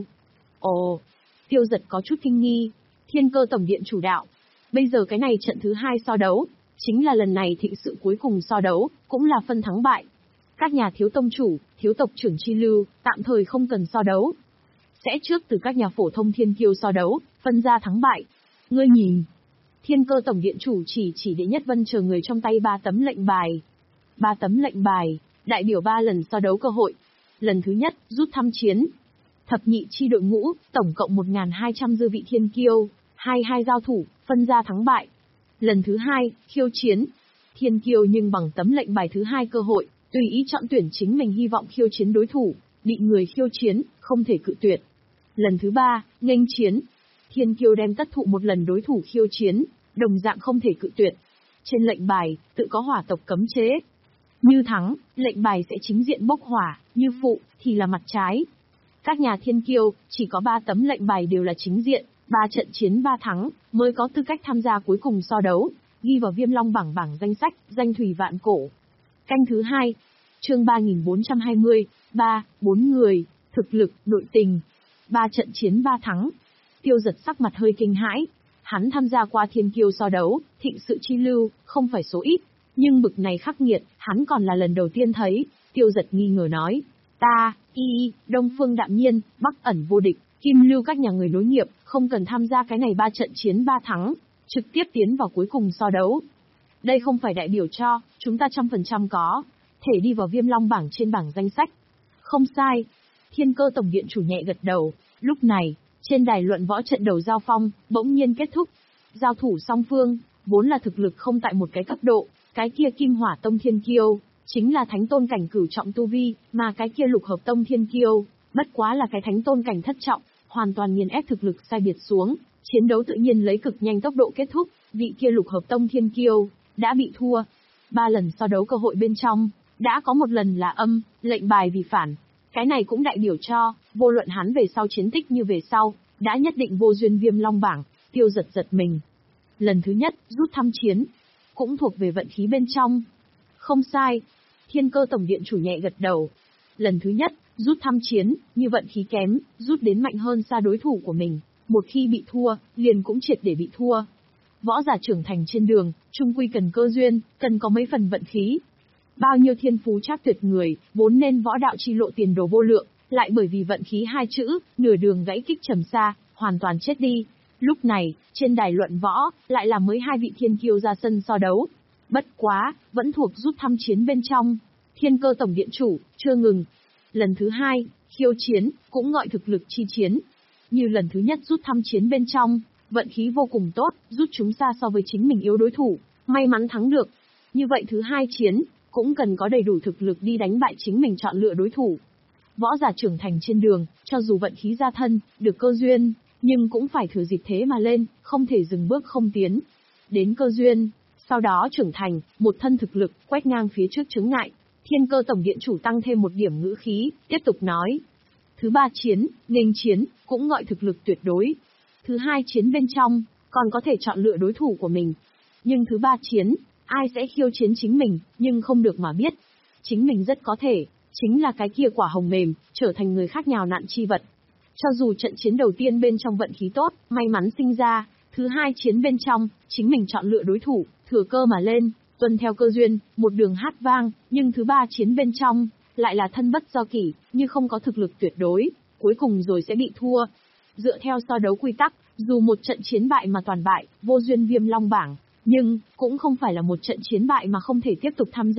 Ồ, Tiêu Giật có chút kinh nghi. Thiên Cơ Tổng Điện Chủ đạo. Bây giờ cái này trận thứ hai so đấu, chính là lần này thịnh sự cuối cùng so đấu, cũng là phân thắng bại. Các nhà thiếu tông chủ, thiếu tộc trưởng chi lưu, tạm thời không cần so đấu. Sẽ trước từ các nhà phổ thông thiên kiêu so đấu, phân ra thắng bại. Ngươi nhìn. Thiên Cơ Tổng Điện Chủ chỉ chỉ Đệ Nhất Vân chờ người trong tay ba tấm lệnh bài. Ba tấm lệnh bài, đại biểu ba lần so đấu cơ hội. Lần thứ nhất, rút thăm chiến. Thập nhị chi đội ngũ, tổng cộng một nghìn hai trăm dư vị thiên kiêu, hai hai giao thủ, phân ra thắng bại. Lần thứ hai, khiêu chiến. Thiên kiêu nhưng bằng tấm lệnh bài thứ hai cơ hội, tùy ý chọn tuyển chính mình hy vọng khiêu chiến đối thủ, bị người khiêu chiến, không thể cự tuyệt. Lần thứ ba, nghênh chiến. Thiên kiêu đem tất thụ một lần đối thủ khiêu chiến, đồng dạng không thể cự tuyệt. Trên lệnh bài, tự có hỏa tộc cấm chế. Như thắng, lệnh bài sẽ chính diện bốc hỏa, như phụ, thì là mặt trái. Các nhà thiên kiêu, chỉ có ba tấm lệnh bài đều là chính diện, ba trận chiến ba thắng, mới có tư cách tham gia cuối cùng so đấu, ghi vào Viêm Long bảng bảng danh sách, danh thủy vạn cổ. Canh thứ hai, chương ba nghìn bốn trăm hai mươi, ba, bốn người, thực lực, nội tình. Ba trận chiến ba thắng. Tiêu Giật sắc mặt hơi kinh hãi. Hắn tham gia qua thiên kiêu so đấu, thịnh sự chi lưu, không phải số ít. Nhưng bực này khắc nghiệt, hắn còn là lần đầu tiên thấy. Tiêu Giật nghi ngờ nói. Ta, Y, Đông Phương Đạm Nhiên, Bắc Ẩn Vô Địch, Kim Lưu các nhà người nối nghiệp, không cần tham gia cái này ba trận chiến ba thắng, trực tiếp tiến vào cuối cùng so đấu. Đây không phải đại biểu cho, chúng ta trăm phần trăm có thể đi vào Viêm Long bảng trên bảng danh sách. Không sai. Thiên Cơ Tổng Điện Chủ nhẹ gật đầu. Lúc này, trên đài luận võ trận đầu giao phong, bỗng nhiên kết thúc. Giao thủ song phương, vốn là thực lực không tại một cái cấp độ, cái kia Kim Hỏa Tông Thiên Kiêu, chính là thánh tôn cảnh cửu trọng tu vi, mà cái kia Lục Hợp Tông Thiên Kiêu, bất quá là cái thánh tôn cảnh thất trọng, hoàn toàn nghiền ép thực lực sai biệt xuống, chiến đấu tự nhiên lấy cực nhanh tốc độ kết thúc, vị kia Lục Hợp Tông Thiên Kiêu đã bị thua. Ba lần so đấu cơ hội bên trong, đã có một lần là âm, lệnh bài vì phản. Cái này cũng đại biểu cho, vô luận hắn về sau chiến tích như về sau, đã nhất định vô duyên Viêm Long bảng. Tiêu Giật giật mình. Lần thứ nhất, rút thăm chiến, cũng thuộc về vận khí bên trong. Không sai. Thiên Cơ Tổng Điện Chủ nhẹ gật đầu. Lần thứ nhất, rút thăm chiến, như vận khí kém, rút đến mạnh hơn xa đối thủ của mình. Một khi bị thua, liền cũng triệt để bị thua. Võ giả trưởng thành trên đường, chung quy cần cơ duyên, cần có mấy phần vận khí. Bao nhiêu thiên phú trác tuyệt người, vốn nên võ đạo chi lộ tiền đồ vô lượng, lại bởi vì vận khí hai chữ, nửa đường gãy kích trầm xa, hoàn toàn chết đi. Lúc này, trên đài luận võ, lại là mới hai vị thiên kiêu ra sân so đấu. Bất quá, vẫn thuộc rút thăm chiến bên trong. Thiên Cơ Tổng Điện Chủ, chưa ngừng. Lần thứ hai, khiêu chiến, cũng gọi thực lực chi chiến. Như lần thứ nhất rút thăm chiến bên trong, vận khí vô cùng tốt, rút chúng xa so với chính mình yếu đối thủ, may mắn thắng được. Như vậy thứ hai chiến, cũng cần có đầy đủ thực lực đi đánh bại chính mình chọn lựa đối thủ. Võ giả trưởng thành trên đường, cho dù vận khí ra thân, được cơ duyên, nhưng cũng phải thừa dịp thế mà lên, không thể dừng bước không tiến. Đến cơ duyên, sau đó trưởng thành, một thân thực lực, quét ngang phía trước chướng ngại. Thiên Cơ Tổng Điện Chủ tăng thêm một điểm ngữ khí, tiếp tục nói. Thứ ba chiến, nghênh chiến, cũng gọi thực lực tuyệt đối. Thứ hai chiến bên trong, còn có thể chọn lựa đối thủ của mình. Nhưng thứ ba chiến, ai sẽ khiêu chiến chính mình, nhưng không được mà biết. Chính mình rất có thể, chính là cái kia quả hồng mềm, trở thành người khác nhào nặn chi vật. Cho dù trận chiến đầu tiên bên trong vận khí tốt, may mắn sinh ra, thứ hai chiến bên trong, chính mình chọn lựa đối thủ, thừa cơ mà lên, tuân theo cơ duyên, một đường hát vang, nhưng thứ ba chiến bên trong, lại là thân bất do kỷ, như không có thực lực tuyệt đối, cuối cùng rồi sẽ bị thua. Dựa theo so đấu quy tắc, dù một trận chiến bại mà toàn bại, vô duyên Viêm Long bảng, nhưng, cũng không phải là một trận chiến bại mà không thể tiếp tục tham gia.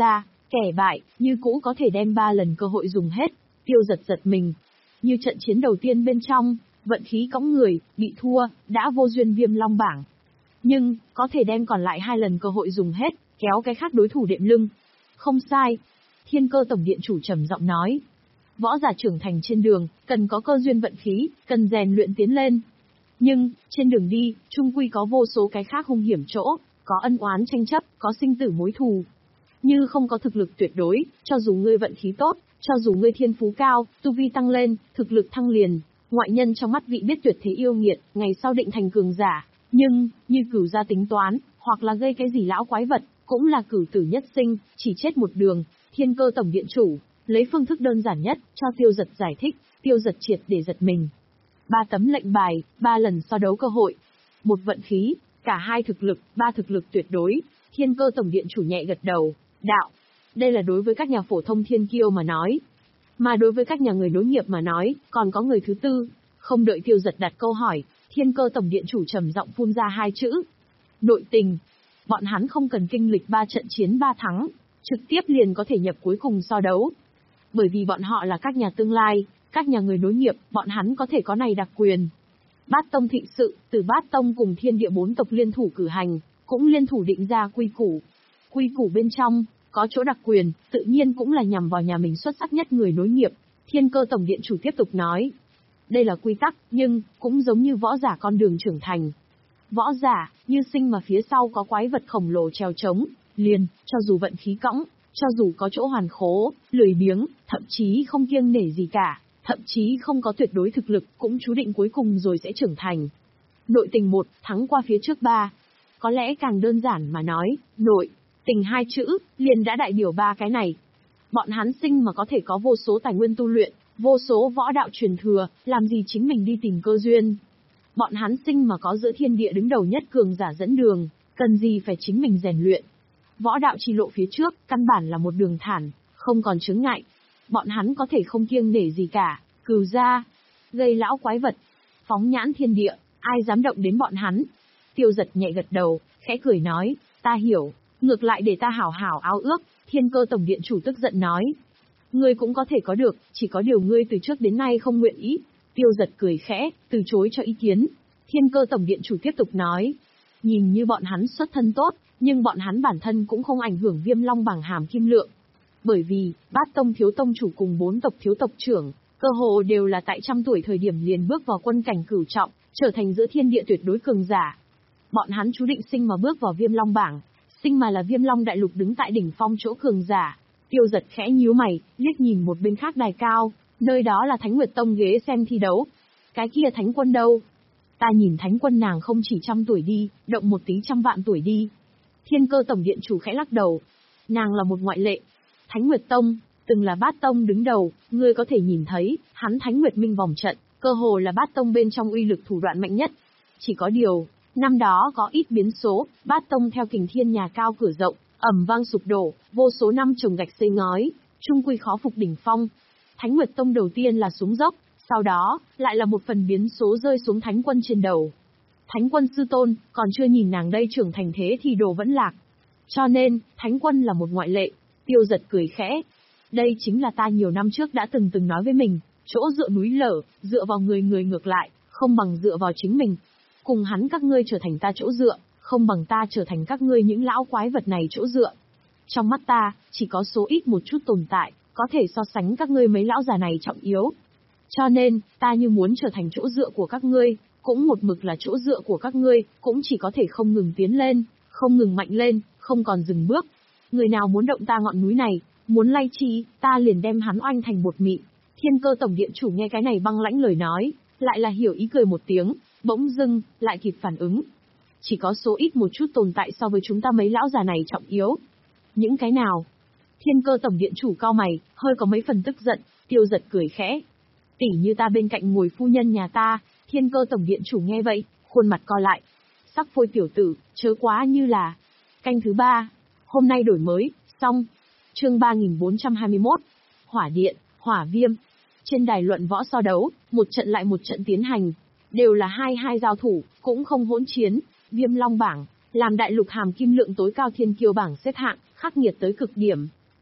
Kẻ bại, như cũ có thể đem ba lần cơ hội dùng hết. Tiêu Giật giật mình. Như trận chiến đầu tiên bên trong, vận khí cõng người, bị thua, đã vô duyên Viêm Long bảng. Nhưng, có thể đem còn lại hai lần cơ hội dùng hết, kéo cái khác đối thủ đệm lưng. Không sai. Thiên Cơ Tổng Điện chủ trầm giọng nói. Võ giả trưởng thành trên đường, cần có cơ duyên vận khí, cần rèn luyện tiến lên. Nhưng, trên đường đi, chung quy có vô số cái khác hung hiểm chỗ, có ân oán tranh chấp, có sinh tử mối thù. Như không có thực lực tuyệt đối, cho dù ngươi vận khí tốt, cho dù ngươi thiên phú cao, tu vi tăng lên, thực lực thăng liền, ngoại nhân trong mắt vị biết tuyệt thế yêu nghiệt, ngày sau định thành cường giả. Nhưng, như cửu gia tính toán, hoặc là gây cái gì lão quái vật, cũng là cửu tử nhất sinh, chỉ chết một đường. Thiên Cơ Tổng Điện chủ, lấy phương thức đơn giản nhất, cho Tiêu Giật giải thích, Tiêu Giật triệt để giật mình. Ba tấm lệnh bài, ba lần so đấu cơ hội. Một vận khí, cả hai thực lực, ba thực lực tuyệt đối. Thiên Cơ Tổng Điện chủ nhẹ gật đầu, đạo. Đây là đối với các nhà phổ thông thiên kiêu mà nói. Mà đối với các nhà người nối nghiệp mà nói, còn có người thứ tư. Không đợi Tiêu Giật đặt câu hỏi, Thiên Cơ Tổng Điện chủ trầm giọng phun ra hai chữ. Nội tình. Bọn hắn không cần kinh lịch ba trận chiến ba thắng, trực tiếp liền có thể nhập cuối cùng so đấu. Bởi vì bọn họ là các nhà tương lai, các nhà người nối nghiệp, bọn hắn có thể có này đặc quyền. Bát Tông thịnh sự, từ Bát Tông cùng thiên địa bốn tộc liên thủ cử hành, cũng liên thủ định ra quy củ. Quy củ bên trong, có chỗ đặc quyền, tự nhiên cũng là nhằm vào nhà mình xuất sắc nhất người nối nghiệp. Thiên Cơ Tổng Điện chủ tiếp tục nói. Đây là quy tắc, nhưng, cũng giống như võ giả con đường trưởng thành. Võ giả, như sinh mà phía sau có quái vật khổng lồ treo trống, liền, cho dù vận khí cõng, cho dù có chỗ hoàn khố, lười biếng, thậm chí không kiêng nể gì cả, thậm chí không có tuyệt đối thực lực, cũng chú định cuối cùng rồi sẽ trưởng thành. Nội tình một, thắng qua phía trước ba. Có lẽ càng đơn giản mà nói, nội tình hai chữ, liền đã đại biểu ba cái này. Bọn hắn sinh mà có thể có vô số tài nguyên tu luyện, vô số võ đạo truyền thừa, làm gì chính mình đi tìm cơ duyên. Bọn hắn sinh mà có giữa thiên địa đứng đầu nhất cường giả dẫn đường, cần gì phải chính mình rèn luyện. Võ đạo chi lộ phía trước, căn bản là một đường thản, không còn chướng ngại. Bọn hắn có thể không kiêng nể gì cả, cừu ra, gây lão quái vật, phóng nhãn thiên địa, ai dám động đến bọn hắn. Tiêu Giật nhẹ gật đầu, khẽ cười nói, ta hiểu, ngược lại để ta hảo hảo ao ước. Thiên Cơ Tổng Điện chủ tức giận nói. Ngươi cũng có thể có được, chỉ có điều ngươi từ trước đến nay không nguyện ý. Tiêu Giật cười khẽ, từ chối cho ý kiến. Thiên Cơ Tổng Điện chủ tiếp tục nói. Nhìn như bọn hắn xuất thân tốt, nhưng bọn hắn bản thân cũng không ảnh hưởng Viêm Long bảng hàm kim lượng. Bởi vì, Bát Tông thiếu tông chủ cùng bốn tộc thiếu tộc trưởng, cơ hồ đều là tại trăm tuổi thời điểm liền bước vào quân cảnh cửu trọng, trở thành giữa thiên địa tuyệt đối cường giả. Bọn hắn chú định sinh mà bước vào Viêm Long bảng, sinh mà là Viêm Long đại lục đứng tại đỉnh phong chỗ cường giả. Tiêu Giật khẽ nhíu mày, liếc nhìn một bên khác đài cao, nơi đó là Thánh Nguyệt Tông ghế xem thi đấu. Cái kia Thánh Quân đâu? Ta nhìn Thánh Quân nàng không chỉ trăm tuổi đi, động một tí trăm vạn tuổi đi. Thiên Cơ Tổng Điện chủ khẽ lắc đầu. Nàng là một ngoại lệ. Thánh Nguyệt Tông, từng là Bát Tông đứng đầu, ngươi có thể nhìn thấy, hắn Thánh Nguyệt Minh vòng trận, cơ hồ là Bát Tông bên trong uy lực thủ đoạn mạnh nhất. Chỉ có điều, năm đó có ít biến số, Bát Tông theo Kình Thiên nhà cao cửa rộng, ầm vang sụp đổ, vô số năm trồng gạch xây ngói, chung quy khó phục đỉnh phong. Thánh Nguyệt Tông đầu tiên là xuống dốc, sau đó, lại là một phần biến số rơi xuống Thánh Quân trên đầu. Thánh Quân sư tôn, còn chưa nhìn nàng đây trưởng thành thế thì đồ vẫn lạc. Cho nên, Thánh Quân là một ngoại lệ. Tiêu Giật cười khẽ. Đây chính là ta nhiều năm trước đã từng từng nói với mình, chỗ dựa núi lở, dựa vào người người ngược lại, không bằng dựa vào chính mình. Cùng hắn các ngươi trở thành ta chỗ dựa, không bằng ta trở thành các ngươi những lão quái vật này chỗ dựa. Trong mắt ta, chỉ có số ít một chút tồn tại, có thể so sánh các ngươi mấy lão già này trọng yếu. Cho nên, ta như muốn trở thành chỗ dựa của các ngươi, cũng một mực là chỗ dựa của các ngươi, cũng chỉ có thể không ngừng tiến lên, không ngừng mạnh lên, không còn dừng bước. Người nào muốn động ta ngọn núi này, muốn lay chi, ta liền đem hắn oanh thành bột mịn. Thiên Cơ Tổng Điện chủ nghe cái này băng lãnh lời nói, lại là hiểu ý cười một tiếng, bỗng dưng, lại kịp phản ứng. Chỉ có số ít một chút tồn tại so với chúng ta mấy lão già này trọng yếu. Những cái nào? Thiên Cơ Tổng Điện chủ cau mày, hơi có mấy phần tức giận. Tiêu Giật cười khẽ. Tỉ như ta bên cạnh ngồi phu nhân nhà ta. Thiên Cơ Tổng Điện chủ nghe vậy, khuôn mặt co lại. Sắc phôi tiểu tử, chớ quá như là. Canh thứ ba. Hôm nay đổi mới, xong. Chương ba nghìn bốn trăm hai mươi mốt. Hỏa Điện, Hỏa Viêm. Trên đài luận võ so đấu, một trận lại một trận tiến hành. Đều là hai hai giao thủ, cũng không hỗn chiến. Viêm Long bảng, làm đại lục hàm kim lượng tối cao thiên kiêu bảng xếp hạng, khắc nghiệt tới cực điểm.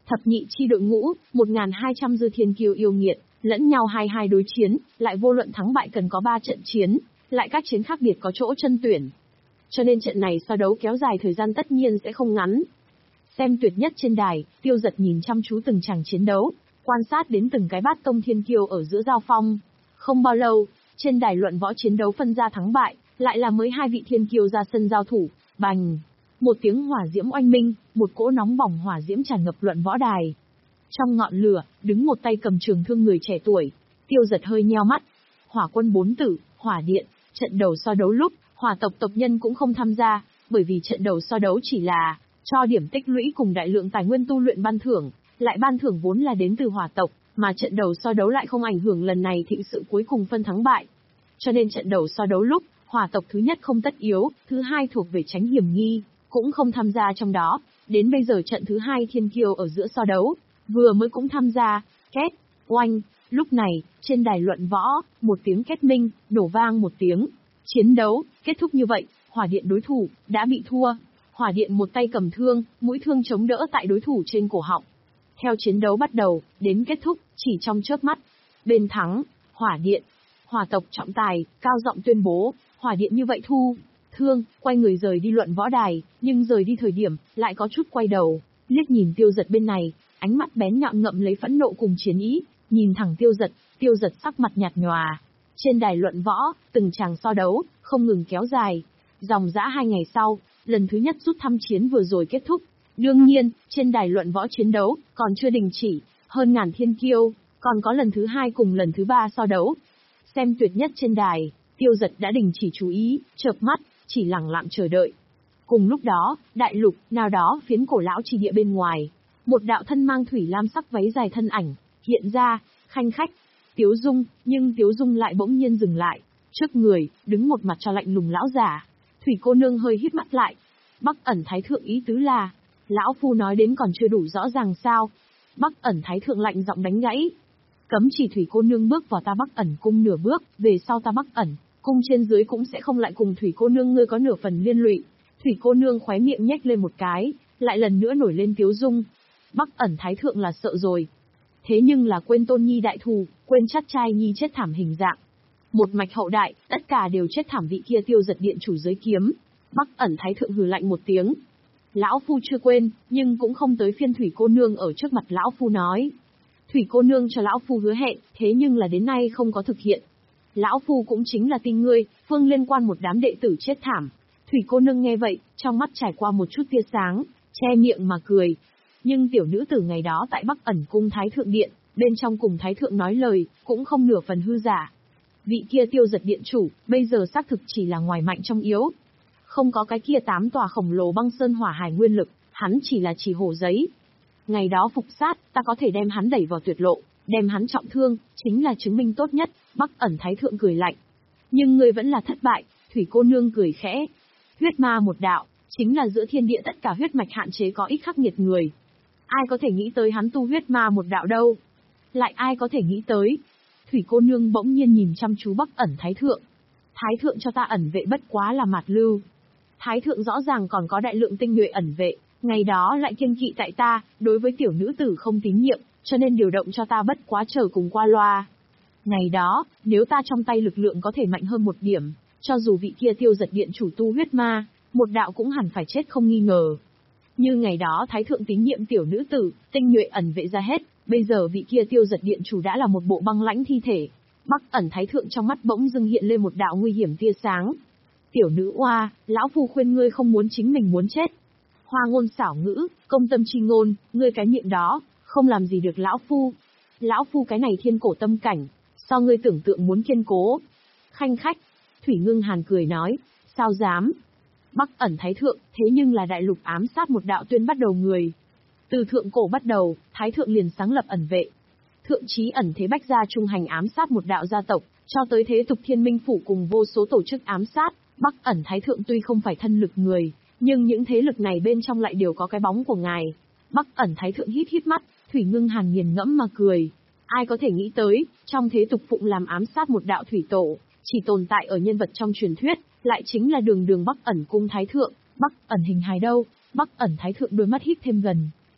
Thập nhị chi đội ngũ, một nghìn hai trăm dư thiên kiêu yêu nghiệt, lẫn nhau hai hai đối chiến, lại vô luận thắng bại cần có ba trận chiến, lại các chiến khác biệt có chỗ chân tuyển. Cho nên trận này so đấu kéo dài thời gian tất nhiên sẽ không ngắn. Xem tuyệt nhất trên đài, Tiêu Dật nhìn chăm chú từng tràng chiến đấu, quan sát đến từng cái bát tông thiên kiêu ở giữa giao phong. Không bao lâu, trên đài luận võ chiến đấu phân ra thắng bại, lại là mới hai vị thiên kiêu ra sân giao thủ, bành. Một tiếng hỏa diễm oanh minh, một cỗ nóng bỏng hỏa diễm tràn ngập luận võ đài. Trong ngọn lửa, đứng một tay cầm trường thương người trẻ tuổi, Tiêu Dật hơi nheo mắt. Hỏa quân bốn tử, hỏa điện, trận đầu so đấu lúc, hỏa tộc tộc nhân cũng không tham gia, bởi vì trận đầu so đấu chỉ là cho điểm tích lũy cùng đại lượng tài nguyên tu luyện ban thưởng, lại ban thưởng vốn là đến từ hỏa tộc, mà trận đầu so đấu lại không ảnh hưởng lần này thịnh sự cuối cùng phân thắng bại. Cho nên trận đầu so đấu lúc, hỏa tộc thứ nhất không tất yếu, thứ hai thuộc về tránh hiểm nghi, cũng không tham gia trong đó. Đến bây giờ trận thứ hai thiên kiêu ở giữa so đấu, vừa mới cũng tham gia, két, oanh. Lúc này, trên đài luận võ, một tiếng két minh, nổ vang một tiếng. Chiến đấu, kết thúc như vậy, hỏa điện đối thủ, đã bị thua. Hỏa điện một tay cầm thương, mũi thương chống đỡ tại đối thủ trên cổ họng. Theo chiến đấu bắt đầu, đến kết thúc, chỉ trong chớp mắt. Bên thắng, hỏa điện. Hỏa tộc trọng tài, cao giọng tuyên bố, hỏa điện như vậy thu. Thương, quay người rời đi luận võ đài, nhưng rời đi thời điểm, lại có chút quay đầu, liếc nhìn Tiêu Dật bên này, ánh mắt bén nhọn ngậm lấy phẫn nộ cùng chiến ý, nhìn thẳng Tiêu Dật, Tiêu Dật sắc mặt nhạt nhòa. Trên đài luận võ, từng tràng so đấu, không ngừng kéo dài. Dòng dã hai ngày sau, lần thứ nhất rút thăm chiến vừa rồi kết thúc. Đương nhiên, trên đài luận võ chiến đấu, còn chưa đình chỉ, hơn ngàn thiên kiêu, còn có lần thứ hai cùng lần thứ ba so đấu. Xem tuyệt nhất trên đài, Tiêu Dật đã đình chỉ chú ý, chợp mắt, chỉ lặng lặng chờ đợi. Cùng lúc đó, đại lục, nào đó phiến cổ lão chi địa bên ngoài, một đạo thân mang thủy lam sắc váy dài thân ảnh, hiện ra, khanh khách, Tiếu Dung, nhưng Tiếu Dung lại bỗng nhiên dừng lại, trước người, đứng một mặt cho lạnh lùng lão giả. Thủy cô nương hơi híp mắt lại. Bắc Ẩn Thái Thượng ý tứ là, lão phu nói đến còn chưa đủ rõ ràng sao? Bắc Ẩn Thái Thượng lạnh giọng đánh gãy. Cấm chỉ Thủy cô nương bước vào ta Bắc Ẩn cung nửa bước, về sau ta Bắc Ẩn cung trên dưới cũng sẽ không lại cùng Thủy cô nương ngươi có nửa phần liên lụy. Thủy cô nương khóe miệng nhếch lên một cái, lại lần nữa nổi lên Tiếu Dung. Bắc Ẩn Thái Thượng là sợ rồi. Thế nhưng là quên Tôn Nhi đại thù, quên chắt trai Nhi chết thảm hình dạng. Một mạch hậu đại, tất cả đều chết thảm vị kia Tiêu Dật điện chủ dưới kiếm. Bắc Ẩn Thái Thượng hừ lạnh một tiếng. Lão phu chưa quên, nhưng cũng không tới phiên Thủy cô nương ở trước mặt lão phu nói. Thủy cô nương cho lão phu hứa hẹn, thế nhưng là đến nay không có thực hiện. Lão phu cũng chính là tin ngươi, phương liên quan một đám đệ tử chết thảm. Thủy cô nương nghe vậy, trong mắt trải qua một chút tia sáng, che miệng mà cười. Nhưng tiểu nữ tử ngày đó tại Bắc Ẩn cung Thái Thượng điện, bên trong cùng Thái Thượng nói lời, cũng không nửa phần hư giả. Vị kia Tiêu Dật điện chủ, bây giờ xác thực chỉ là ngoài mạnh trong yếu. Không có cái kia tám tòa khổng lồ băng sơn hỏa hải nguyên lực, hắn chỉ là chỉ hổ giấy. Ngày đó phục sát, ta có thể đem hắn đẩy vào tuyệt lộ, đem hắn trọng thương, chính là chứng minh tốt nhất. Bắc Ẩn Thái Thượng cười lạnh. Nhưng ngươi vẫn là thất bại. Thủy cô nương cười khẽ. Huyết ma một đạo, chính là giữa thiên địa tất cả huyết mạch hạn chế có ít khắc nghiệt người. Ai có thể nghĩ tới hắn tu huyết ma một đạo đâu? Lại ai có thể nghĩ tới? Thủy cô nương bỗng nhiên nhìn chăm chú Bắc Ẩn Thái Thượng. Thái Thượng cho ta ẩn vệ bất quá là mạt lưu. Thái Thượng rõ ràng còn có đại lượng tinh nhuệ ẩn vệ, ngày đó lại kiêng kỵ tại ta, đối với tiểu nữ tử không tín nhiệm, cho nên điều động cho ta bất quá chờ cùng qua loa. Ngày đó, nếu ta trong tay lực lượng có thể mạnh hơn một điểm, cho dù vị kia Tiêu Dật điện chủ tu huyết ma, một đạo cũng hẳn phải chết không nghi ngờ. Như ngày đó Thái Thượng tín nhiệm tiểu nữ tử, tinh nhuệ ẩn vệ ra hết, bây giờ vị kia Tiêu Dật điện chủ đã là một bộ băng lãnh thi thể. Bắc Ẩn Thái Thượng trong mắt bỗng dưng hiện lên một đạo nguy hiểm tia sáng. Tiểu nữ oa, lão phu khuyên ngươi không muốn chính mình muốn chết. Hoa ngôn xảo ngữ, công tâm chi ngôn, ngươi cái miệng đó, không làm gì được lão phu. Lão phu cái này thiên cổ tâm cảnh, so ngươi tưởng tượng muốn kiên cố. Khanh khách, Thủy Ngưng Hàn cười nói, sao dám. Bắc Ẩn Thái Thượng, thế nhưng là đại lục ám sát một đạo tuyên bắt đầu người. Từ thượng cổ bắt đầu, Thái Thượng liền sáng lập ẩn vệ. Thượng chí ẩn thế bách gia trung hành ám sát một đạo gia tộc, cho tới thế tục thiên minh phủ cùng vô số tổ chức ám sát. Bắc Ẩn Thái Thượng tuy không phải thân lực người, nhưng những thế lực này bên trong lại đều có cái bóng của ngài. Bắc Ẩn Thái Thượng hít hít mắt, Thủy Ngưng Hàn nghiền ngẫm mà cười. Ai có thể nghĩ tới, trong thế tục phụng làm ám sát một đạo thủy tổ, chỉ tồn tại ở nhân vật trong truyền thuyết, lại chính là đường đường Bắc Ẩn cung Thái Thượng. Bắc Ẩn hình hài đâu? Bắc Ẩn Thái Thượng đôi mắt híp thêm gần,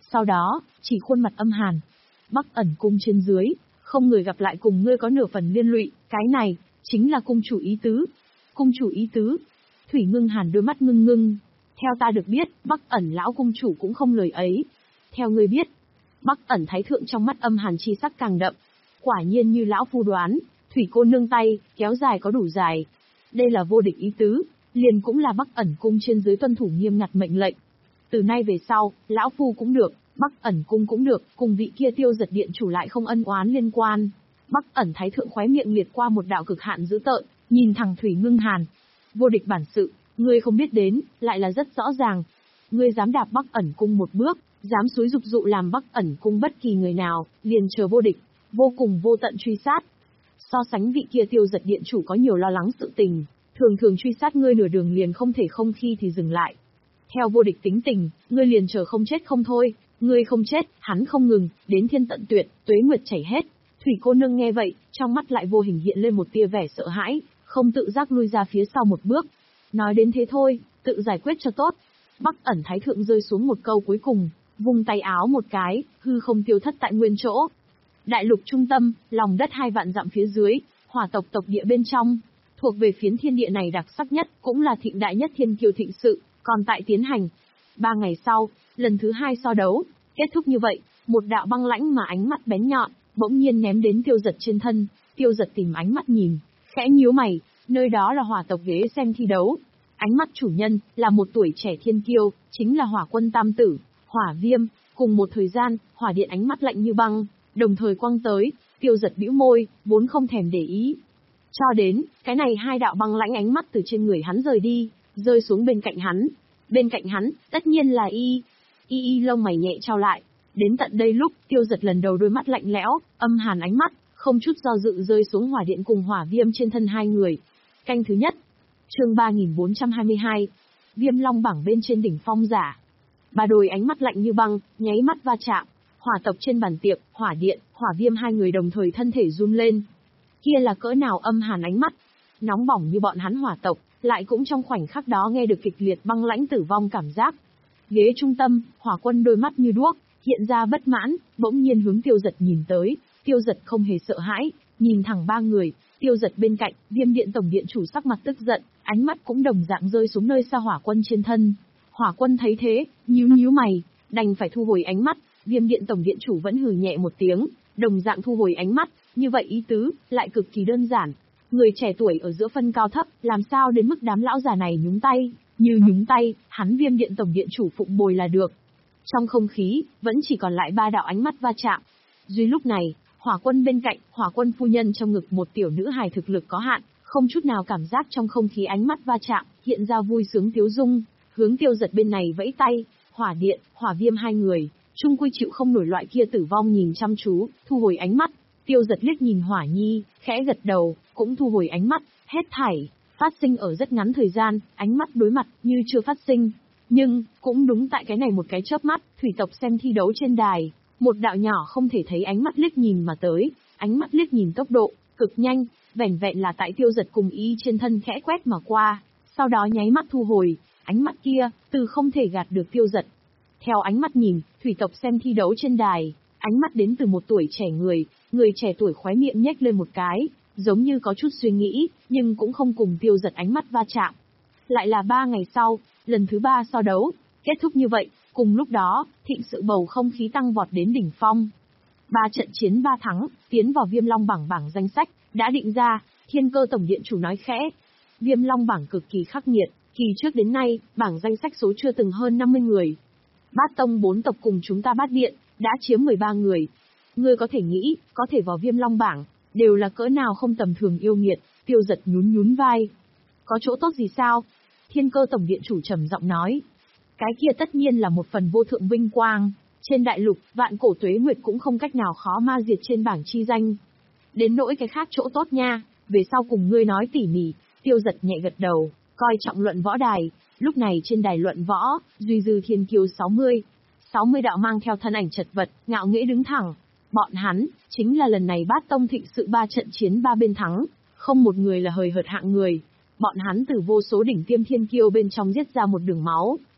Sau đó, chỉ khuôn mặt âm hàn. Bắc ẩn cung trên dưới, không người gặp lại cùng ngươi có nửa phần liên lụy, cái này, chính là cung chủ ý tứ. Cung chủ ý tứ. Thủy Ngưng Hàn đôi mắt ngưng ngưng. Theo ta được biết, Bắc ẩn lão cung chủ cũng không lời ấy. Theo ngươi biết, Bắc ẩn thái thượng trong mắt âm hàn chi sắc càng đậm. Quả nhiên như lão phu đoán, Thủy cô nương tay, kéo dài có đủ dài. Đây là vô địch ý tứ, liền cũng là Bắc ẩn cung trên dưới tuân thủ nghiêm ngặt mệnh lệnh. Từ nay về sau, lão phu cũng được, Bắc ẩn cung cũng được, cùng vị kia Tiêu Giật điện chủ lại không ân oán liên quan. Bắc ẩn thái thượng khóe miệng liệt qua một đạo cực hạn dữ tợn, nhìn thẳng Thủy Ngưng Hàn. Vô địch bản sự, ngươi không biết đến, lại là rất rõ ràng. Ngươi dám đạp Bắc ẩn cung một bước, dám xúi dục dụ làm Bắc ẩn cung bất kỳ người nào, liền chờ vô địch, vô cùng vô tận truy sát. So sánh vị kia Tiêu Giật điện chủ có nhiều lo lắng sự tình, thường thường truy sát ngươi nửa đường liền không thể không khi thì dừng lại. Theo vô địch tính tình, ngươi liền chờ không chết không thôi, ngươi không chết, hắn không ngừng, đến thiên tận tuyệt, tuế nguyệt chảy hết. Thủy cô nương nghe vậy, trong mắt lại vô hình hiện lên một tia vẻ sợ hãi, không tự giác lui ra phía sau một bước. Nói đến thế thôi, tự giải quyết cho tốt. Bắc ẩn thái thượng rơi xuống một câu cuối cùng, vung tay áo một cái, hư không tiêu thất tại nguyên chỗ. Đại lục trung tâm, lòng đất hai vạn dặm phía dưới, hỏa tộc tộc địa bên trong, thuộc về phiến thiên địa này đặc sắc nhất, cũng là thịnh đại nhất thiên kiêu thịnh sự, còn tại tiến hành. Ba ngày sau, lần thứ hai so đấu, kết thúc như vậy, một đạo băng lãnh mà ánh mắt bén nhọn, bỗng nhiên ném đến Tiêu Giật trên thân. Tiêu Giật tìm ánh mắt nhìn, khẽ nhíu mày, nơi đó là hỏa tộc ghế xem thi đấu. Ánh mắt chủ nhân, là một tuổi trẻ thiên kiêu, chính là hỏa quân tam tử, hỏa viêm. Cùng một thời gian, hỏa điện ánh mắt lạnh như băng, đồng thời quăng tới. Tiêu Giật bĩu môi, vốn không thèm để ý. Cho đến, cái này hai đạo băng lãnh ánh mắt từ trên người hắn rời đi, rơi xuống bên cạnh hắn. Bên cạnh hắn, tất nhiên là y. Y y lông mày nhẹ trao lại. Đến tận đây lúc, Tiêu Giật lần đầu đôi mắt lạnh lẽo, âm hàn ánh mắt, không chút do dự rơi xuống hỏa điện cùng hỏa viêm trên thân hai người. Canh thứ nhất. Chương ba nghìn bốn trăm hai mươi hai. Viêm long bảng bên trên đỉnh phong giả. Ba đôi ánh mắt lạnh như băng, nháy mắt va chạm. Hỏa tộc trên bàn tiệc, hỏa điện, hỏa viêm hai người đồng thời thân thể run lên. Kia là cỡ nào âm hàn ánh mắt, nóng bỏng như bọn hắn hỏa tộc, lại cũng trong khoảnh khắc đó nghe được kịch liệt băng lãnh tử vong cảm giác. Ghế trung tâm, hỏa quân đôi mắt như đuốc, hiện ra bất mãn, bỗng nhiên hướng Tiêu Giật nhìn tới. Tiêu Giật không hề sợ hãi, nhìn thẳng ba người. Tiêu Giật bên cạnh, Viêm điện tổng điện chủ sắc mặt tức giận, ánh mắt cũng đồng dạng rơi xuống nơi xa hỏa quân trên thân. Hỏa quân thấy thế, nhíu nhíu mày, đành phải thu hồi ánh mắt. Viêm điện tổng điện chủ vẫn hừ nhẹ một tiếng, đồng dạng thu hồi ánh mắt. Như vậy ý tứ, lại cực kỳ đơn giản. Người trẻ tuổi ở giữa phân cao thấp, làm sao đến mức đám lão già này nhúng tay, như nhúng tay, hắn Viêm điện tổng điện chủ phụng bồi là được. Trong không khí, vẫn chỉ còn lại ba đạo ánh mắt va chạm. Duy lúc này, hỏa quân bên cạnh, hỏa quân phu nhân trong ngực một tiểu nữ hài thực lực có hạn, không chút nào cảm giác trong không khí ánh mắt va chạm, hiện ra vui sướng tiếu dung, hướng Tiêu Giật bên này vẫy tay. Hỏa điện, hỏa viêm hai người, chung quy chịu không nổi loại kia tử vong nhìn chăm chú, thu hồi ánh mắt. Tiêu Giật liếc nhìn Hỏa Nhi, khẽ gật đầu, cũng thu hồi ánh mắt. Hết thảy phát sinh ở rất ngắn thời gian, ánh mắt đối mặt như chưa phát sinh. Nhưng, cũng đúng tại cái này một cái chớp mắt, thủy tộc xem thi đấu trên đài, một đạo nhỏ không thể thấy ánh mắt liếc nhìn mà tới, ánh mắt liếc nhìn tốc độ cực nhanh, vẻn vẹn là tại Tiêu Giật cùng y trên thân khẽ quét mà qua, sau đó nháy mắt thu hồi, ánh mắt kia, từ không thể gạt được Tiêu Giật. Theo ánh mắt nhìn, thủy tộc xem thi đấu trên đài, ánh mắt đến từ một tuổi trẻ người, người trẻ tuổi khóe miệng nhếch lên một cái, giống như có chút suy nghĩ, nhưng cũng không cùng Tiêu Giật ánh mắt va chạm. Lại là ba ngày sau, lần thứ ba so đấu, kết thúc như vậy, cùng lúc đó, thịnh sự bầu không khí tăng vọt đến đỉnh phong. Ba trận chiến ba thắng, tiến vào Viêm Long bảng bảng danh sách, đã định ra, Thiên Cơ tổng điện chủ nói khẽ. Viêm Long bảng cực kỳ khắc nghiệt, kỳ trước đến nay, bảng danh sách số chưa từng hơn năm mươi người. Bát tông bốn tộc cùng chúng ta Bát điện, đã chiếm mười ba người. Ngươi có thể nghĩ, có thể vào Viêm Long bảng, đều là cỡ nào không tầm thường yêu nghiệt. Tiêu Giật nhún nhún vai. Có chỗ tốt gì sao? Thiên Cơ tổng điện chủ trầm giọng nói. Cái kia tất nhiên là một phần vô thượng vinh quang. Trên đại lục, vạn cổ tuế nguyệt cũng không cách nào khó ma diệt trên bảng chi danh. Đến nỗi cái khác chỗ tốt nha, về sau cùng ngươi nói tỉ mỉ. Tiêu Giật nhẹ gật đầu, coi trọng luận võ đài. Lúc này trên đài luận võ, duy dư thiên kiêu sáu mươi. sáu mươi đạo mang theo thân ảnh chật vật, ngạo nghễ đứng thẳng. Bọn hắn, chính là lần này Bát tông thịnh sự ba trận chiến ba bên thắng, không một người là hời hợt hạng người. Bọn hắn từ vô số đỉnh tiêm thiên kiêu bên trong giết ra một đường máu,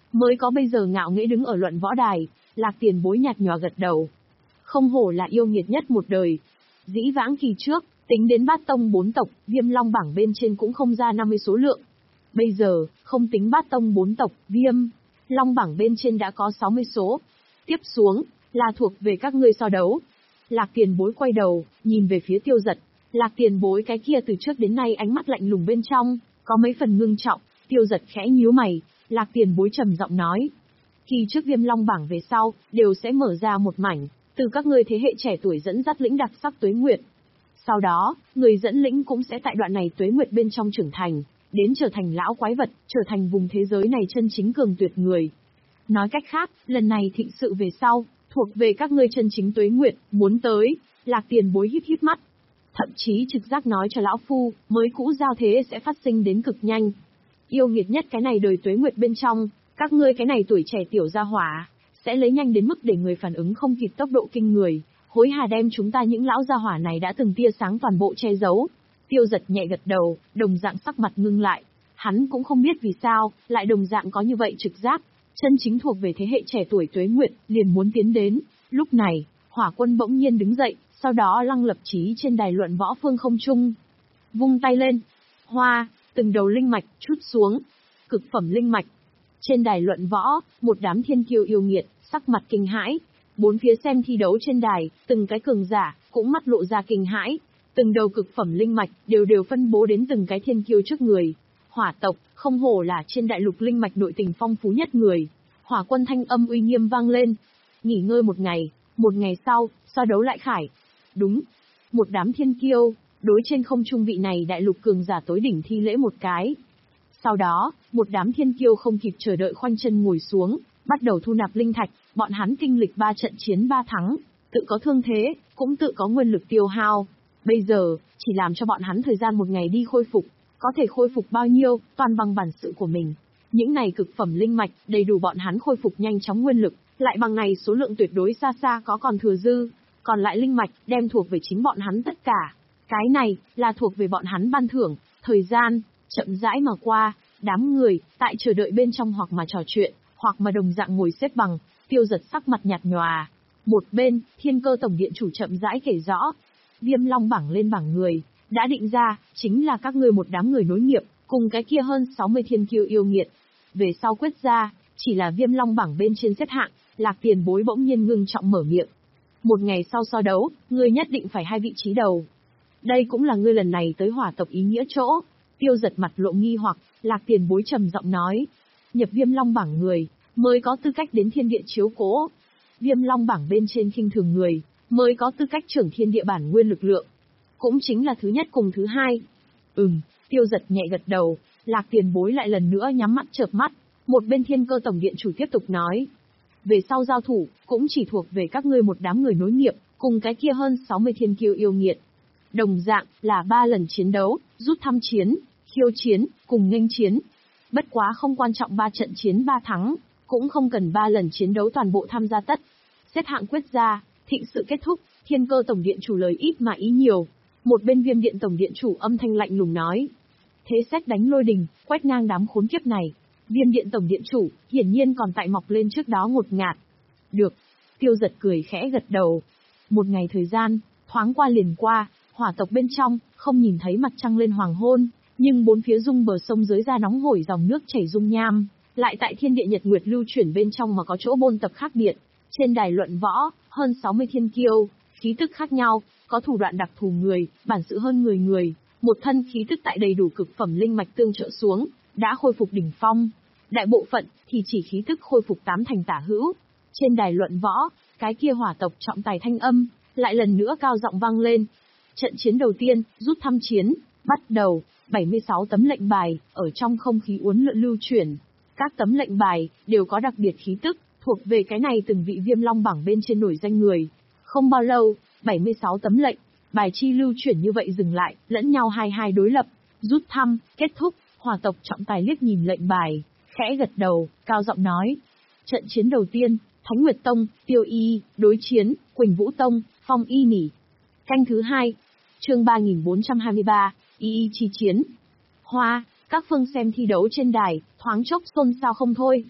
mới có bây giờ ngạo nghễ đứng ở luận võ đài. Lạc Tiền Bối nhạt nhòa gật đầu. Không hổ là yêu nghiệt nhất một đời. Dĩ vãng kỳ trước, tính đến bát tông bốn tộc, Viêm Long bảng bên trên cũng không ra năm mươi số lượng. Bây giờ, không tính bát tông bốn tộc, Viêm Long bảng bên trên đã có sáu mươi số. Tiếp xuống, là thuộc về các ngươi so đấu. Lạc Tiền Bối quay đầu, nhìn về phía Tiêu Dật. Lạc Tiền Bối cái kia từ trước đến nay ánh mắt lạnh lùng bên trong, có mấy phần ngưng trọng. Tiêu Dật khẽ nhíu mày, Lạc Tiền Bối trầm giọng nói. Kỳ trước Viêm Long bảng về sau, đều sẽ mở ra một mảnh, từ các ngươi thế hệ trẻ tuổi dẫn dắt lĩnh đặc sắc tuế nguyệt. Sau đó, người dẫn lĩnh cũng sẽ tại đoạn này tuế nguyệt bên trong trưởng thành, đến trở thành lão quái vật, trở thành vùng thế giới này chân chính cường tuyệt người. Nói cách khác, lần này thịnh sự về sau, thuộc về các ngươi chân chính tuế nguyệt, muốn tới. Lạc Tiền Bối híp híp mắt. Thậm chí trực giác nói cho lão phu, mới cũ giao thế sẽ phát sinh đến cực nhanh. Yêu nghiệt nhất cái này đời tuế nguyệt bên trong, các ngươi cái này tuổi trẻ tiểu gia hỏa, sẽ lấy nhanh đến mức để người phản ứng không kịp tốc độ kinh người, hối hà đem chúng ta những lão gia hỏa này đã từng tia sáng toàn bộ che giấu. Tiêu Dật nhẹ gật đầu, đồng dạng sắc mặt ngưng lại. Hắn cũng không biết vì sao, lại đồng dạng có như vậy trực giác, chân chính thuộc về thế hệ trẻ tuổi tuế nguyệt, liền muốn tiến đến. Lúc này, Hỏa Quân bỗng nhiên đứng dậy, sau đó lăng lập chí trên đài luận võ phương không trung. Vung tay lên, hoa, từng đầu linh mạch, chút xuống. Cực phẩm linh mạch. Trên đài luận võ, một đám thiên kiêu yêu nghiệt, sắc mặt kinh hãi. Bốn phía xem thi đấu trên đài, từng cái cường giả, cũng mắt lộ ra kinh hãi. Từng đầu cực phẩm linh mạch, đều đều phân bố đến từng cái thiên kiêu trước người. Hỏa tộc, không hổ là trên đại lục linh mạch nội tình phong phú nhất người. Hỏa Quân thanh âm uy nghiêm vang lên. Nghỉ ngơi một ngày, một ngày sau, so đấu lại khải. Đúng. Một đám thiên kiêu, đối trên không trung vị này đại lục cường giả tối đỉnh thi lễ một cái. Sau đó, một đám thiên kiêu không kịp chờ đợi khoanh chân ngồi xuống, bắt đầu thu nạp linh thạch. Bọn hắn kinh lịch ba trận chiến ba thắng, tự có thương thế, cũng tự có nguyên lực tiêu hao. Bây giờ, chỉ làm cho bọn hắn thời gian một ngày đi khôi phục, có thể khôi phục bao nhiêu, toàn bằng bản sự của mình. Những này cực phẩm linh mạch, đầy đủ bọn hắn khôi phục nhanh chóng nguyên lực, lại bằng này số lượng tuyệt đối xa xa có còn thừa dư. Còn lại linh mạch, đem thuộc về chính bọn hắn tất cả. Cái này, là thuộc về bọn hắn ban thưởng. Thời gian, chậm rãi mà qua, đám người, tại chờ đợi bên trong hoặc mà trò chuyện, hoặc mà đồng dạng ngồi xếp bằng. Tiêu Dật sắc mặt nhạt nhòa. Một bên, Thiên Cơ Tổng Điện chủ chậm rãi kể rõ. Viêm Long bảng lên bảng người, đã định ra, chính là các ngươi một đám người nối nghiệp, cùng cái kia hơn sáu mươi thiên kiêu yêu nghiệt. Về sau quyết ra, chỉ là Viêm Long bảng bên trên xếp hạng. Lạc Tiền Bối bỗng nhiên ngưng trọng mở miệng. Một ngày sau so đấu, ngươi nhất định phải hai vị trí đầu. Đây cũng là ngươi lần này tới Hỏa tộc ý nghĩa chỗ. Tiêu Dật mặt lộ nghi hoặc, Lạc Tiền Bối trầm giọng nói. Nhập Viêm Long bảng người, mới có tư cách đến thiên địa chiếu cố. Viêm Long bảng bên trên khinh thường người, mới có tư cách trưởng thiên địa bản nguyên lực lượng. Cũng chính là thứ nhất cùng thứ hai. Ừm, Tiêu Dật nhẹ gật đầu, Lạc Tiền Bối lại lần nữa nhắm mắt chợp mắt. Một bên Thiên Cơ Tổng Điện chủ tiếp tục nói. Về sau giao thủ, cũng chỉ thuộc về các ngươi một đám người nối nghiệp, cùng cái kia hơn sáu mươi thiên kiêu yêu nghiệt. Đồng dạng, là ba lần chiến đấu, rút thăm chiến, khiêu chiến, cùng nghênh chiến. Bất quá không quan trọng ba trận chiến ba thắng, cũng không cần ba lần chiến đấu toàn bộ tham gia tất. Xếp hạng quyết ra, thịnh sự kết thúc, Thiên Cơ Tổng Điện chủ lời ít mà ý nhiều. Một bên Viêm Điện Tổng Điện chủ âm thanh lạnh lùng nói. Thế xét đánh lôi đình, quét ngang đám khốn kiếp này. Viêm Điện Tổng Điện chủ, hiển nhiên còn tại mọc lên trước đó ngột ngạt. Được. Tiêu Dật cười khẽ gật đầu. Một ngày thời gian, thoáng qua liền qua, Hỏa tộc bên trong, không nhìn thấy mặt trăng lên hoàng hôn, nhưng bốn phía dung bờ sông dưới ra nóng hổi dòng nước chảy dung nham, lại tại thiên địa nhật nguyệt lưu chuyển bên trong mà có chỗ bôn tập khác biệt. Trên đài luận võ, hơn sáu mươi thiên kiêu, khí tức khác nhau, có thủ đoạn đặc thù người, bản sự hơn người người, một thân khí tức tại đầy đủ cực phẩm linh mạch tương trợ xuống, đã khôi phục đỉnh phong. Đại bộ phận thì chỉ khí tức khôi phục tám thành tả hữu. Trên đài luận võ, cái kia Hỏa tộc trọng tài thanh âm lại lần nữa cao giọng vang lên. Trận chiến đầu tiên, rút thăm chiến, bắt đầu. bảy mươi sáu tấm lệnh bài ở trong không khí uốn lượn lưu chuyển. Các tấm lệnh bài đều có đặc biệt khí tức, thuộc về cái này từng vị Viêm Long bảng bên trên nổi danh người. Không bao lâu, bảy mươi sáu tấm lệnh bài chi lưu chuyển như vậy dừng lại, lẫn nhau hai hai đối lập. Rút thăm kết thúc, Hỏa tộc trọng tài liếc nhìn lệnh bài, khẽ gật đầu, cao giọng nói. Trận chiến đầu tiên, Thánh Nguyệt Tông, Tiêu Y, đối chiến, Quỳnh Vũ Tông, Phong Y Nỉ. Canh thứ hai, chương ba nghìn bốn trăm hai mươi ba, Y Y chi chiến. Hoa, các phương xem thi đấu trên đài, thoáng chốc xôn xao không thôi.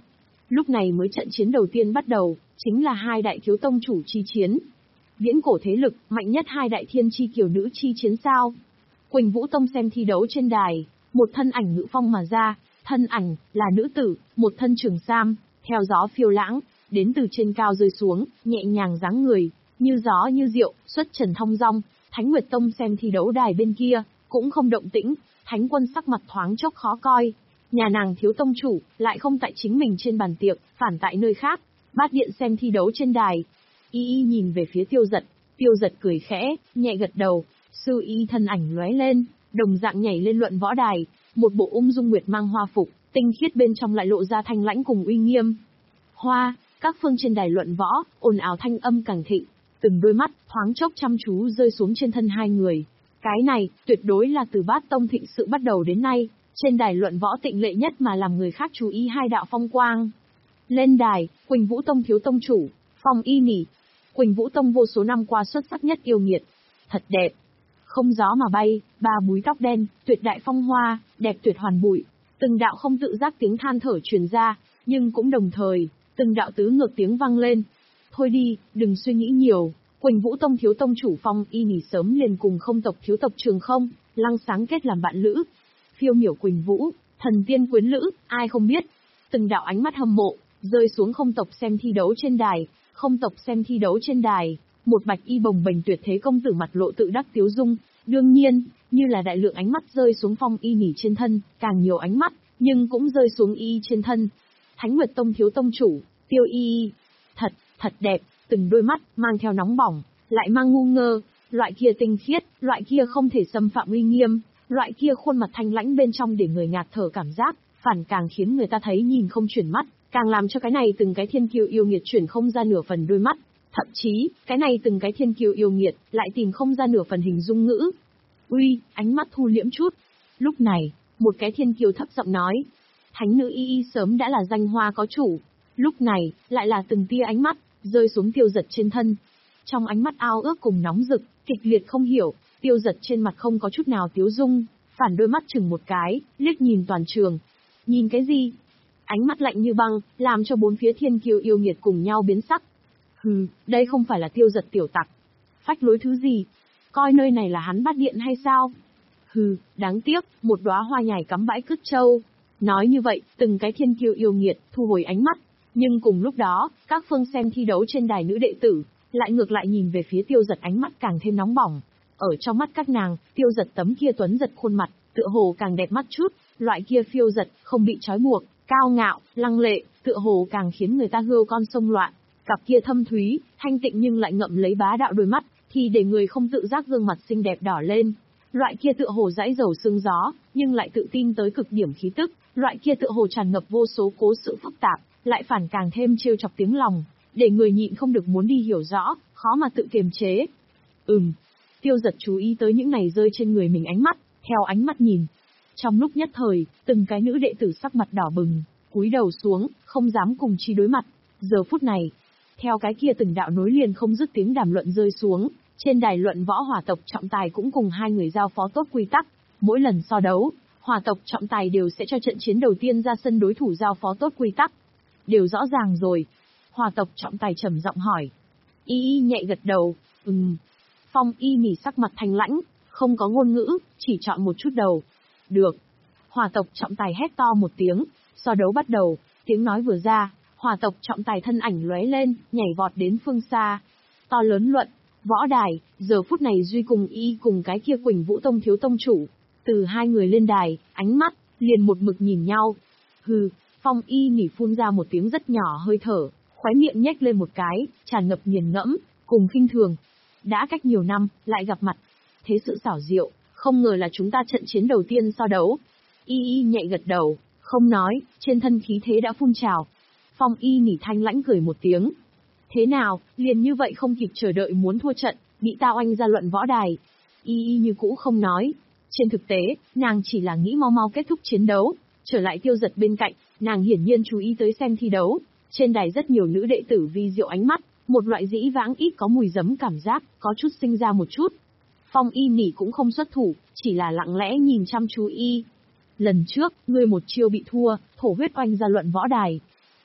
Lúc này mới trận chiến đầu tiên bắt đầu, chính là hai đại thiếu tông chủ chi chiến. Viễn cổ thế lực, mạnh nhất hai đại thiên chi kiều nữ chi chiến sao? Quỳnh Vũ Tông xem thi đấu trên đài, một thân ảnh ngự phong mà ra, thân ảnh, là nữ tử, một thân trường sam, theo gió phiêu lãng, đến từ trên cao rơi xuống, nhẹ nhàng dáng người, như gió như diệu, xuất trần thong dong. Thánh Nguyệt Tông xem thi đấu đài bên kia, cũng không động tĩnh, Thánh Quân sắc mặt thoáng chốc khó coi. Nhà nàng thiếu tông chủ, lại không tại chính mình trên bàn tiệc, phản tại nơi khác. Bát Điện xem thi đấu trên đài. Y Y nhìn về phía Tiêu Giật, Tiêu Giật cười khẽ, nhẹ gật đầu. Sư Y thân ảnh lóe lên, đồng dạng nhảy lên luận võ đài, một bộ ung dung nguyệt mang hoa phục, tinh khiết bên trong lại lộ ra thanh lãnh cùng uy nghiêm. Hoa, các phương trên đài luận võ, ồn ào thanh âm càng thịnh, từng đôi mắt thoáng chốc chăm chú rơi xuống trên thân hai người. Cái này, tuyệt đối là từ Bát Tông thịnh sự bắt đầu đến nay, trên đài luận võ tịnh lệ nhất mà làm người khác chú ý hai đạo phong quang. Lên đài, Quỳnh Vũ Tông thiếu tông chủ, Phong Y Nỉ. Quỳnh Vũ Tông vô số năm qua xuất sắc nhất yêu nghiệt. Thật đẹp. Không gió mà bay, ba búi tóc đen, tuyệt đại phong hoa, đẹp tuyệt hoàn bụi. Từng đạo không tự giác tiếng than thở truyền ra, nhưng cũng đồng thời, từng đạo tứ ngược tiếng vang lên. Thôi đi, đừng suy nghĩ nhiều. Quỳnh Vũ Tông thiếu tông chủ Phong Y Nỉ sớm liền cùng không tộc thiếu tộc Trường Không, Lăng Sáng kết làm bạn lữ. Phiêu miểu Quỳnh Vũ, thần tiên quyến lữ, ai không biết. Từng đạo ánh mắt hâm mộ, rơi xuống không tộc xem thi đấu trên đài, không tộc xem thi đấu trên đài. Một bạch y bồng bềnh tuyệt thế công tử mặt lộ tự đắc tiếu dung, đương nhiên, như là đại lượng ánh mắt rơi xuống Phong Y Nỉ trên thân, càng nhiều ánh mắt, nhưng cũng rơi xuống y trên thân. Thánh Nguyệt Tông thiếu tông chủ, Tiêu Y Y, thật, thật đẹp, từng đôi mắt, mang theo nóng bỏng, lại mang ngu ngơ, loại kia tinh khiết, loại kia không thể xâm phạm uy nghiêm, loại kia khuôn mặt thanh lãnh bên trong để người ngạt thở cảm giác, phản càng khiến người ta thấy nhìn không chuyển mắt, càng làm cho cái này từng cái thiên kiêu yêu nghiệt chuyển không ra nửa phần đôi mắt. Thậm chí, cái này từng cái thiên kiêu yêu nghiệt, lại tìm không ra nửa phần hình dung ngữ. Uy, ánh mắt thu liễm chút. Lúc này, một cái thiên kiêu thấp giọng nói. Thánh nữ Y Y sớm đã là danh hoa có chủ. Lúc này, lại là từng tia ánh mắt, rơi xuống Tiêu Giật trên thân. Trong ánh mắt ao ước cùng nóng rực, kịch liệt không hiểu, Tiêu Giật trên mặt không có chút nào tiếu dung, phản đôi mắt chừng một cái, liếc nhìn toàn trường. Nhìn cái gì? Ánh mắt lạnh như băng, làm cho bốn phía thiên kiêu yêu nghiệt cùng nhau biến sắc. Hừ, đây không phải là Tiêu Giật tiểu tặc. Phách lối thứ gì? Coi nơi này là hắn Bát Điện hay sao? Hừ, đáng tiếc, một đóa hoa nhài cắm bãi cứt trâu. Nói như vậy, từng cái thiên kiêu yêu nghiệt, thu hồi ánh mắt. Nhưng cùng lúc đó, các phương xem thi đấu trên đài nữ đệ tử, lại ngược lại nhìn về phía Tiêu Giật ánh mắt càng thêm nóng bỏng. Ở trong mắt các nàng, Tiêu Giật tấm kia tuấn giật khuôn mặt, tựa hồ càng đẹp mắt chút, loại kia phiêu giật, không bị trói buộc, cao ngạo, lăng lệ, tựa hồ càng khiến người ta hươu con sông loạn. Cặp kia thâm thúy, thanh tịnh nhưng lại ngậm lấy bá đạo đôi mắt, thì để người không tự giác gương mặt xinh đẹp đỏ lên. Loại kia tựa hồ dãi dầu sương gió, nhưng lại tự tin tới cực điểm khí tức, loại kia tựa hồ tràn ngập vô số cố sự phức tạp, lại phản càng thêm trêu chọc tiếng lòng, để người nhịn không được muốn đi hiểu rõ, khó mà tự kiềm chế. Ừm. Tiêu Giật chú ý tới những này rơi trên người mình ánh mắt, theo ánh mắt nhìn. Trong lúc nhất thời, từng cái nữ đệ tử sắc mặt đỏ bừng, cúi đầu xuống, không dám cùng chi đối mặt. Giờ phút này, theo cái kia từng đạo nối liền không dứt tiếng đàm luận rơi xuống, trên đài luận võ Hỏa tộc trọng tài cũng cùng hai người giao phó tốt quy tắc. Mỗi lần so đấu, Hỏa tộc trọng tài đều sẽ cho trận chiến đầu tiên ra sân đối thủ giao phó tốt quy tắc. Đều rõ ràng rồi. Hỏa tộc trọng tài trầm giọng hỏi. Y Y nhẹ gật đầu, ừm. Phong Y Nỉ sắc mặt thanh lãnh, không có ngôn ngữ, chỉ chọn một chút đầu. Được. Hỏa tộc trọng tài hét to một tiếng, so đấu bắt đầu, tiếng nói vừa ra, Hỏa tộc trọng tài thân ảnh lóe lên, nhảy vọt đến phương xa. To lớn luận, võ đài, giờ phút này Duy cùng Y cùng cái kia Quỳnh Vũ Tông thiếu tông chủ. Từ hai người lên đài, ánh mắt, liền một mực nhìn nhau. Hừ, Phong Y Nỉ phun ra một tiếng rất nhỏ hơi thở, khóe miệng nhếch lên một cái, tràn ngập nghiền ngẫm, cùng khinh thường. Đã cách nhiều năm, lại gặp mặt. Thế sự xảo diệu, không ngờ là chúng ta trận chiến đầu tiên so đấu. Y Y nhẹ gật đầu, không nói, trên thân khí thế đã phun trào. Phong Y Nỉ thanh lãnh cười một tiếng. Thế nào, liền như vậy không kịp chờ đợi muốn thua trận, bị tao anh ra luận võ đài. Y Y như cũ không nói. Trên thực tế, nàng chỉ là nghĩ mau mau kết thúc chiến đấu, trở lại Tiêu Giật bên cạnh, nàng hiển nhiên chú ý tới xem thi đấu. Trên đài rất nhiều nữ đệ tử vi diệu ánh mắt, một loại dĩ vãng ít có mùi giấm cảm giác, có chút sinh ra một chút. Phong Y Nỉ cũng không xuất thủ, chỉ là lặng lẽ nhìn chăm chú Y. Lần trước, ngươi một chiêu bị thua, thổ huyết oanh ra luận võ đài.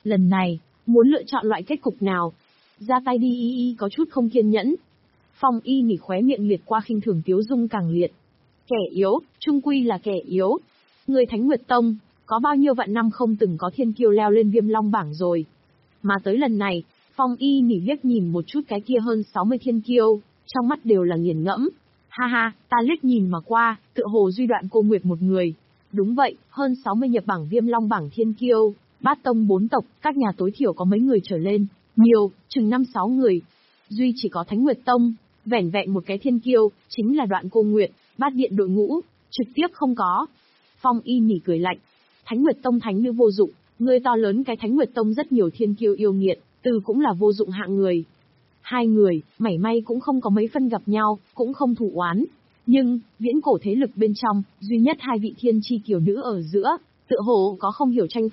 Lần này, muốn lựa chọn loại kết cục nào? Ra tay đi y y có chút không kiên nhẫn. Phong y nỉ khóe miệng liệt qua khinh thường tiếu dung càng liệt. Kẻ yếu, trung quy là kẻ yếu. Người Thánh Nguyệt Tông, có bao nhiêu vạn năm không từng có thiên kiêu leo lên Viêm Long bảng rồi. Mà tới lần này, Phong y nỉ liếc nhìn một chút cái kia hơn sáu mươi thiên kiêu, trong mắt đều là nghiền ngẫm. Ha ha, ta liếc nhìn mà qua, tựa hồ duy đoạn cô Nguyệt một người. Đúng vậy, hơn sáu mươi nhập bảng Viêm Long bảng thiên kiêu, bát tông bốn tộc, các nhà tối thiểu có mấy người trở lên, nhiều, chừng năm sáu người. Duy chỉ có Thánh Nguyệt Tông, vẻn vẹn một cái thiên kiêu, chính là Đoạn Cô Nguyệt, bát điện đội ngũ, trực tiếp không có. Phong y nỉ cười lạnh. Thánh Nguyệt Tông thánh nữ vô dụng, người to lớn cái Thánh Nguyệt Tông rất nhiều thiên kiêu yêu nghiệt, từ cũng là vô dụng hạng người. Hai người, mảy may cũng không có mấy phân gặp nhau, cũng không thù oán. Nhưng, viễn cổ thế lực bên trong, duy nhất hai vị thiên chi kiều nữ ở giữa, tựa hồ có không hiểu tranh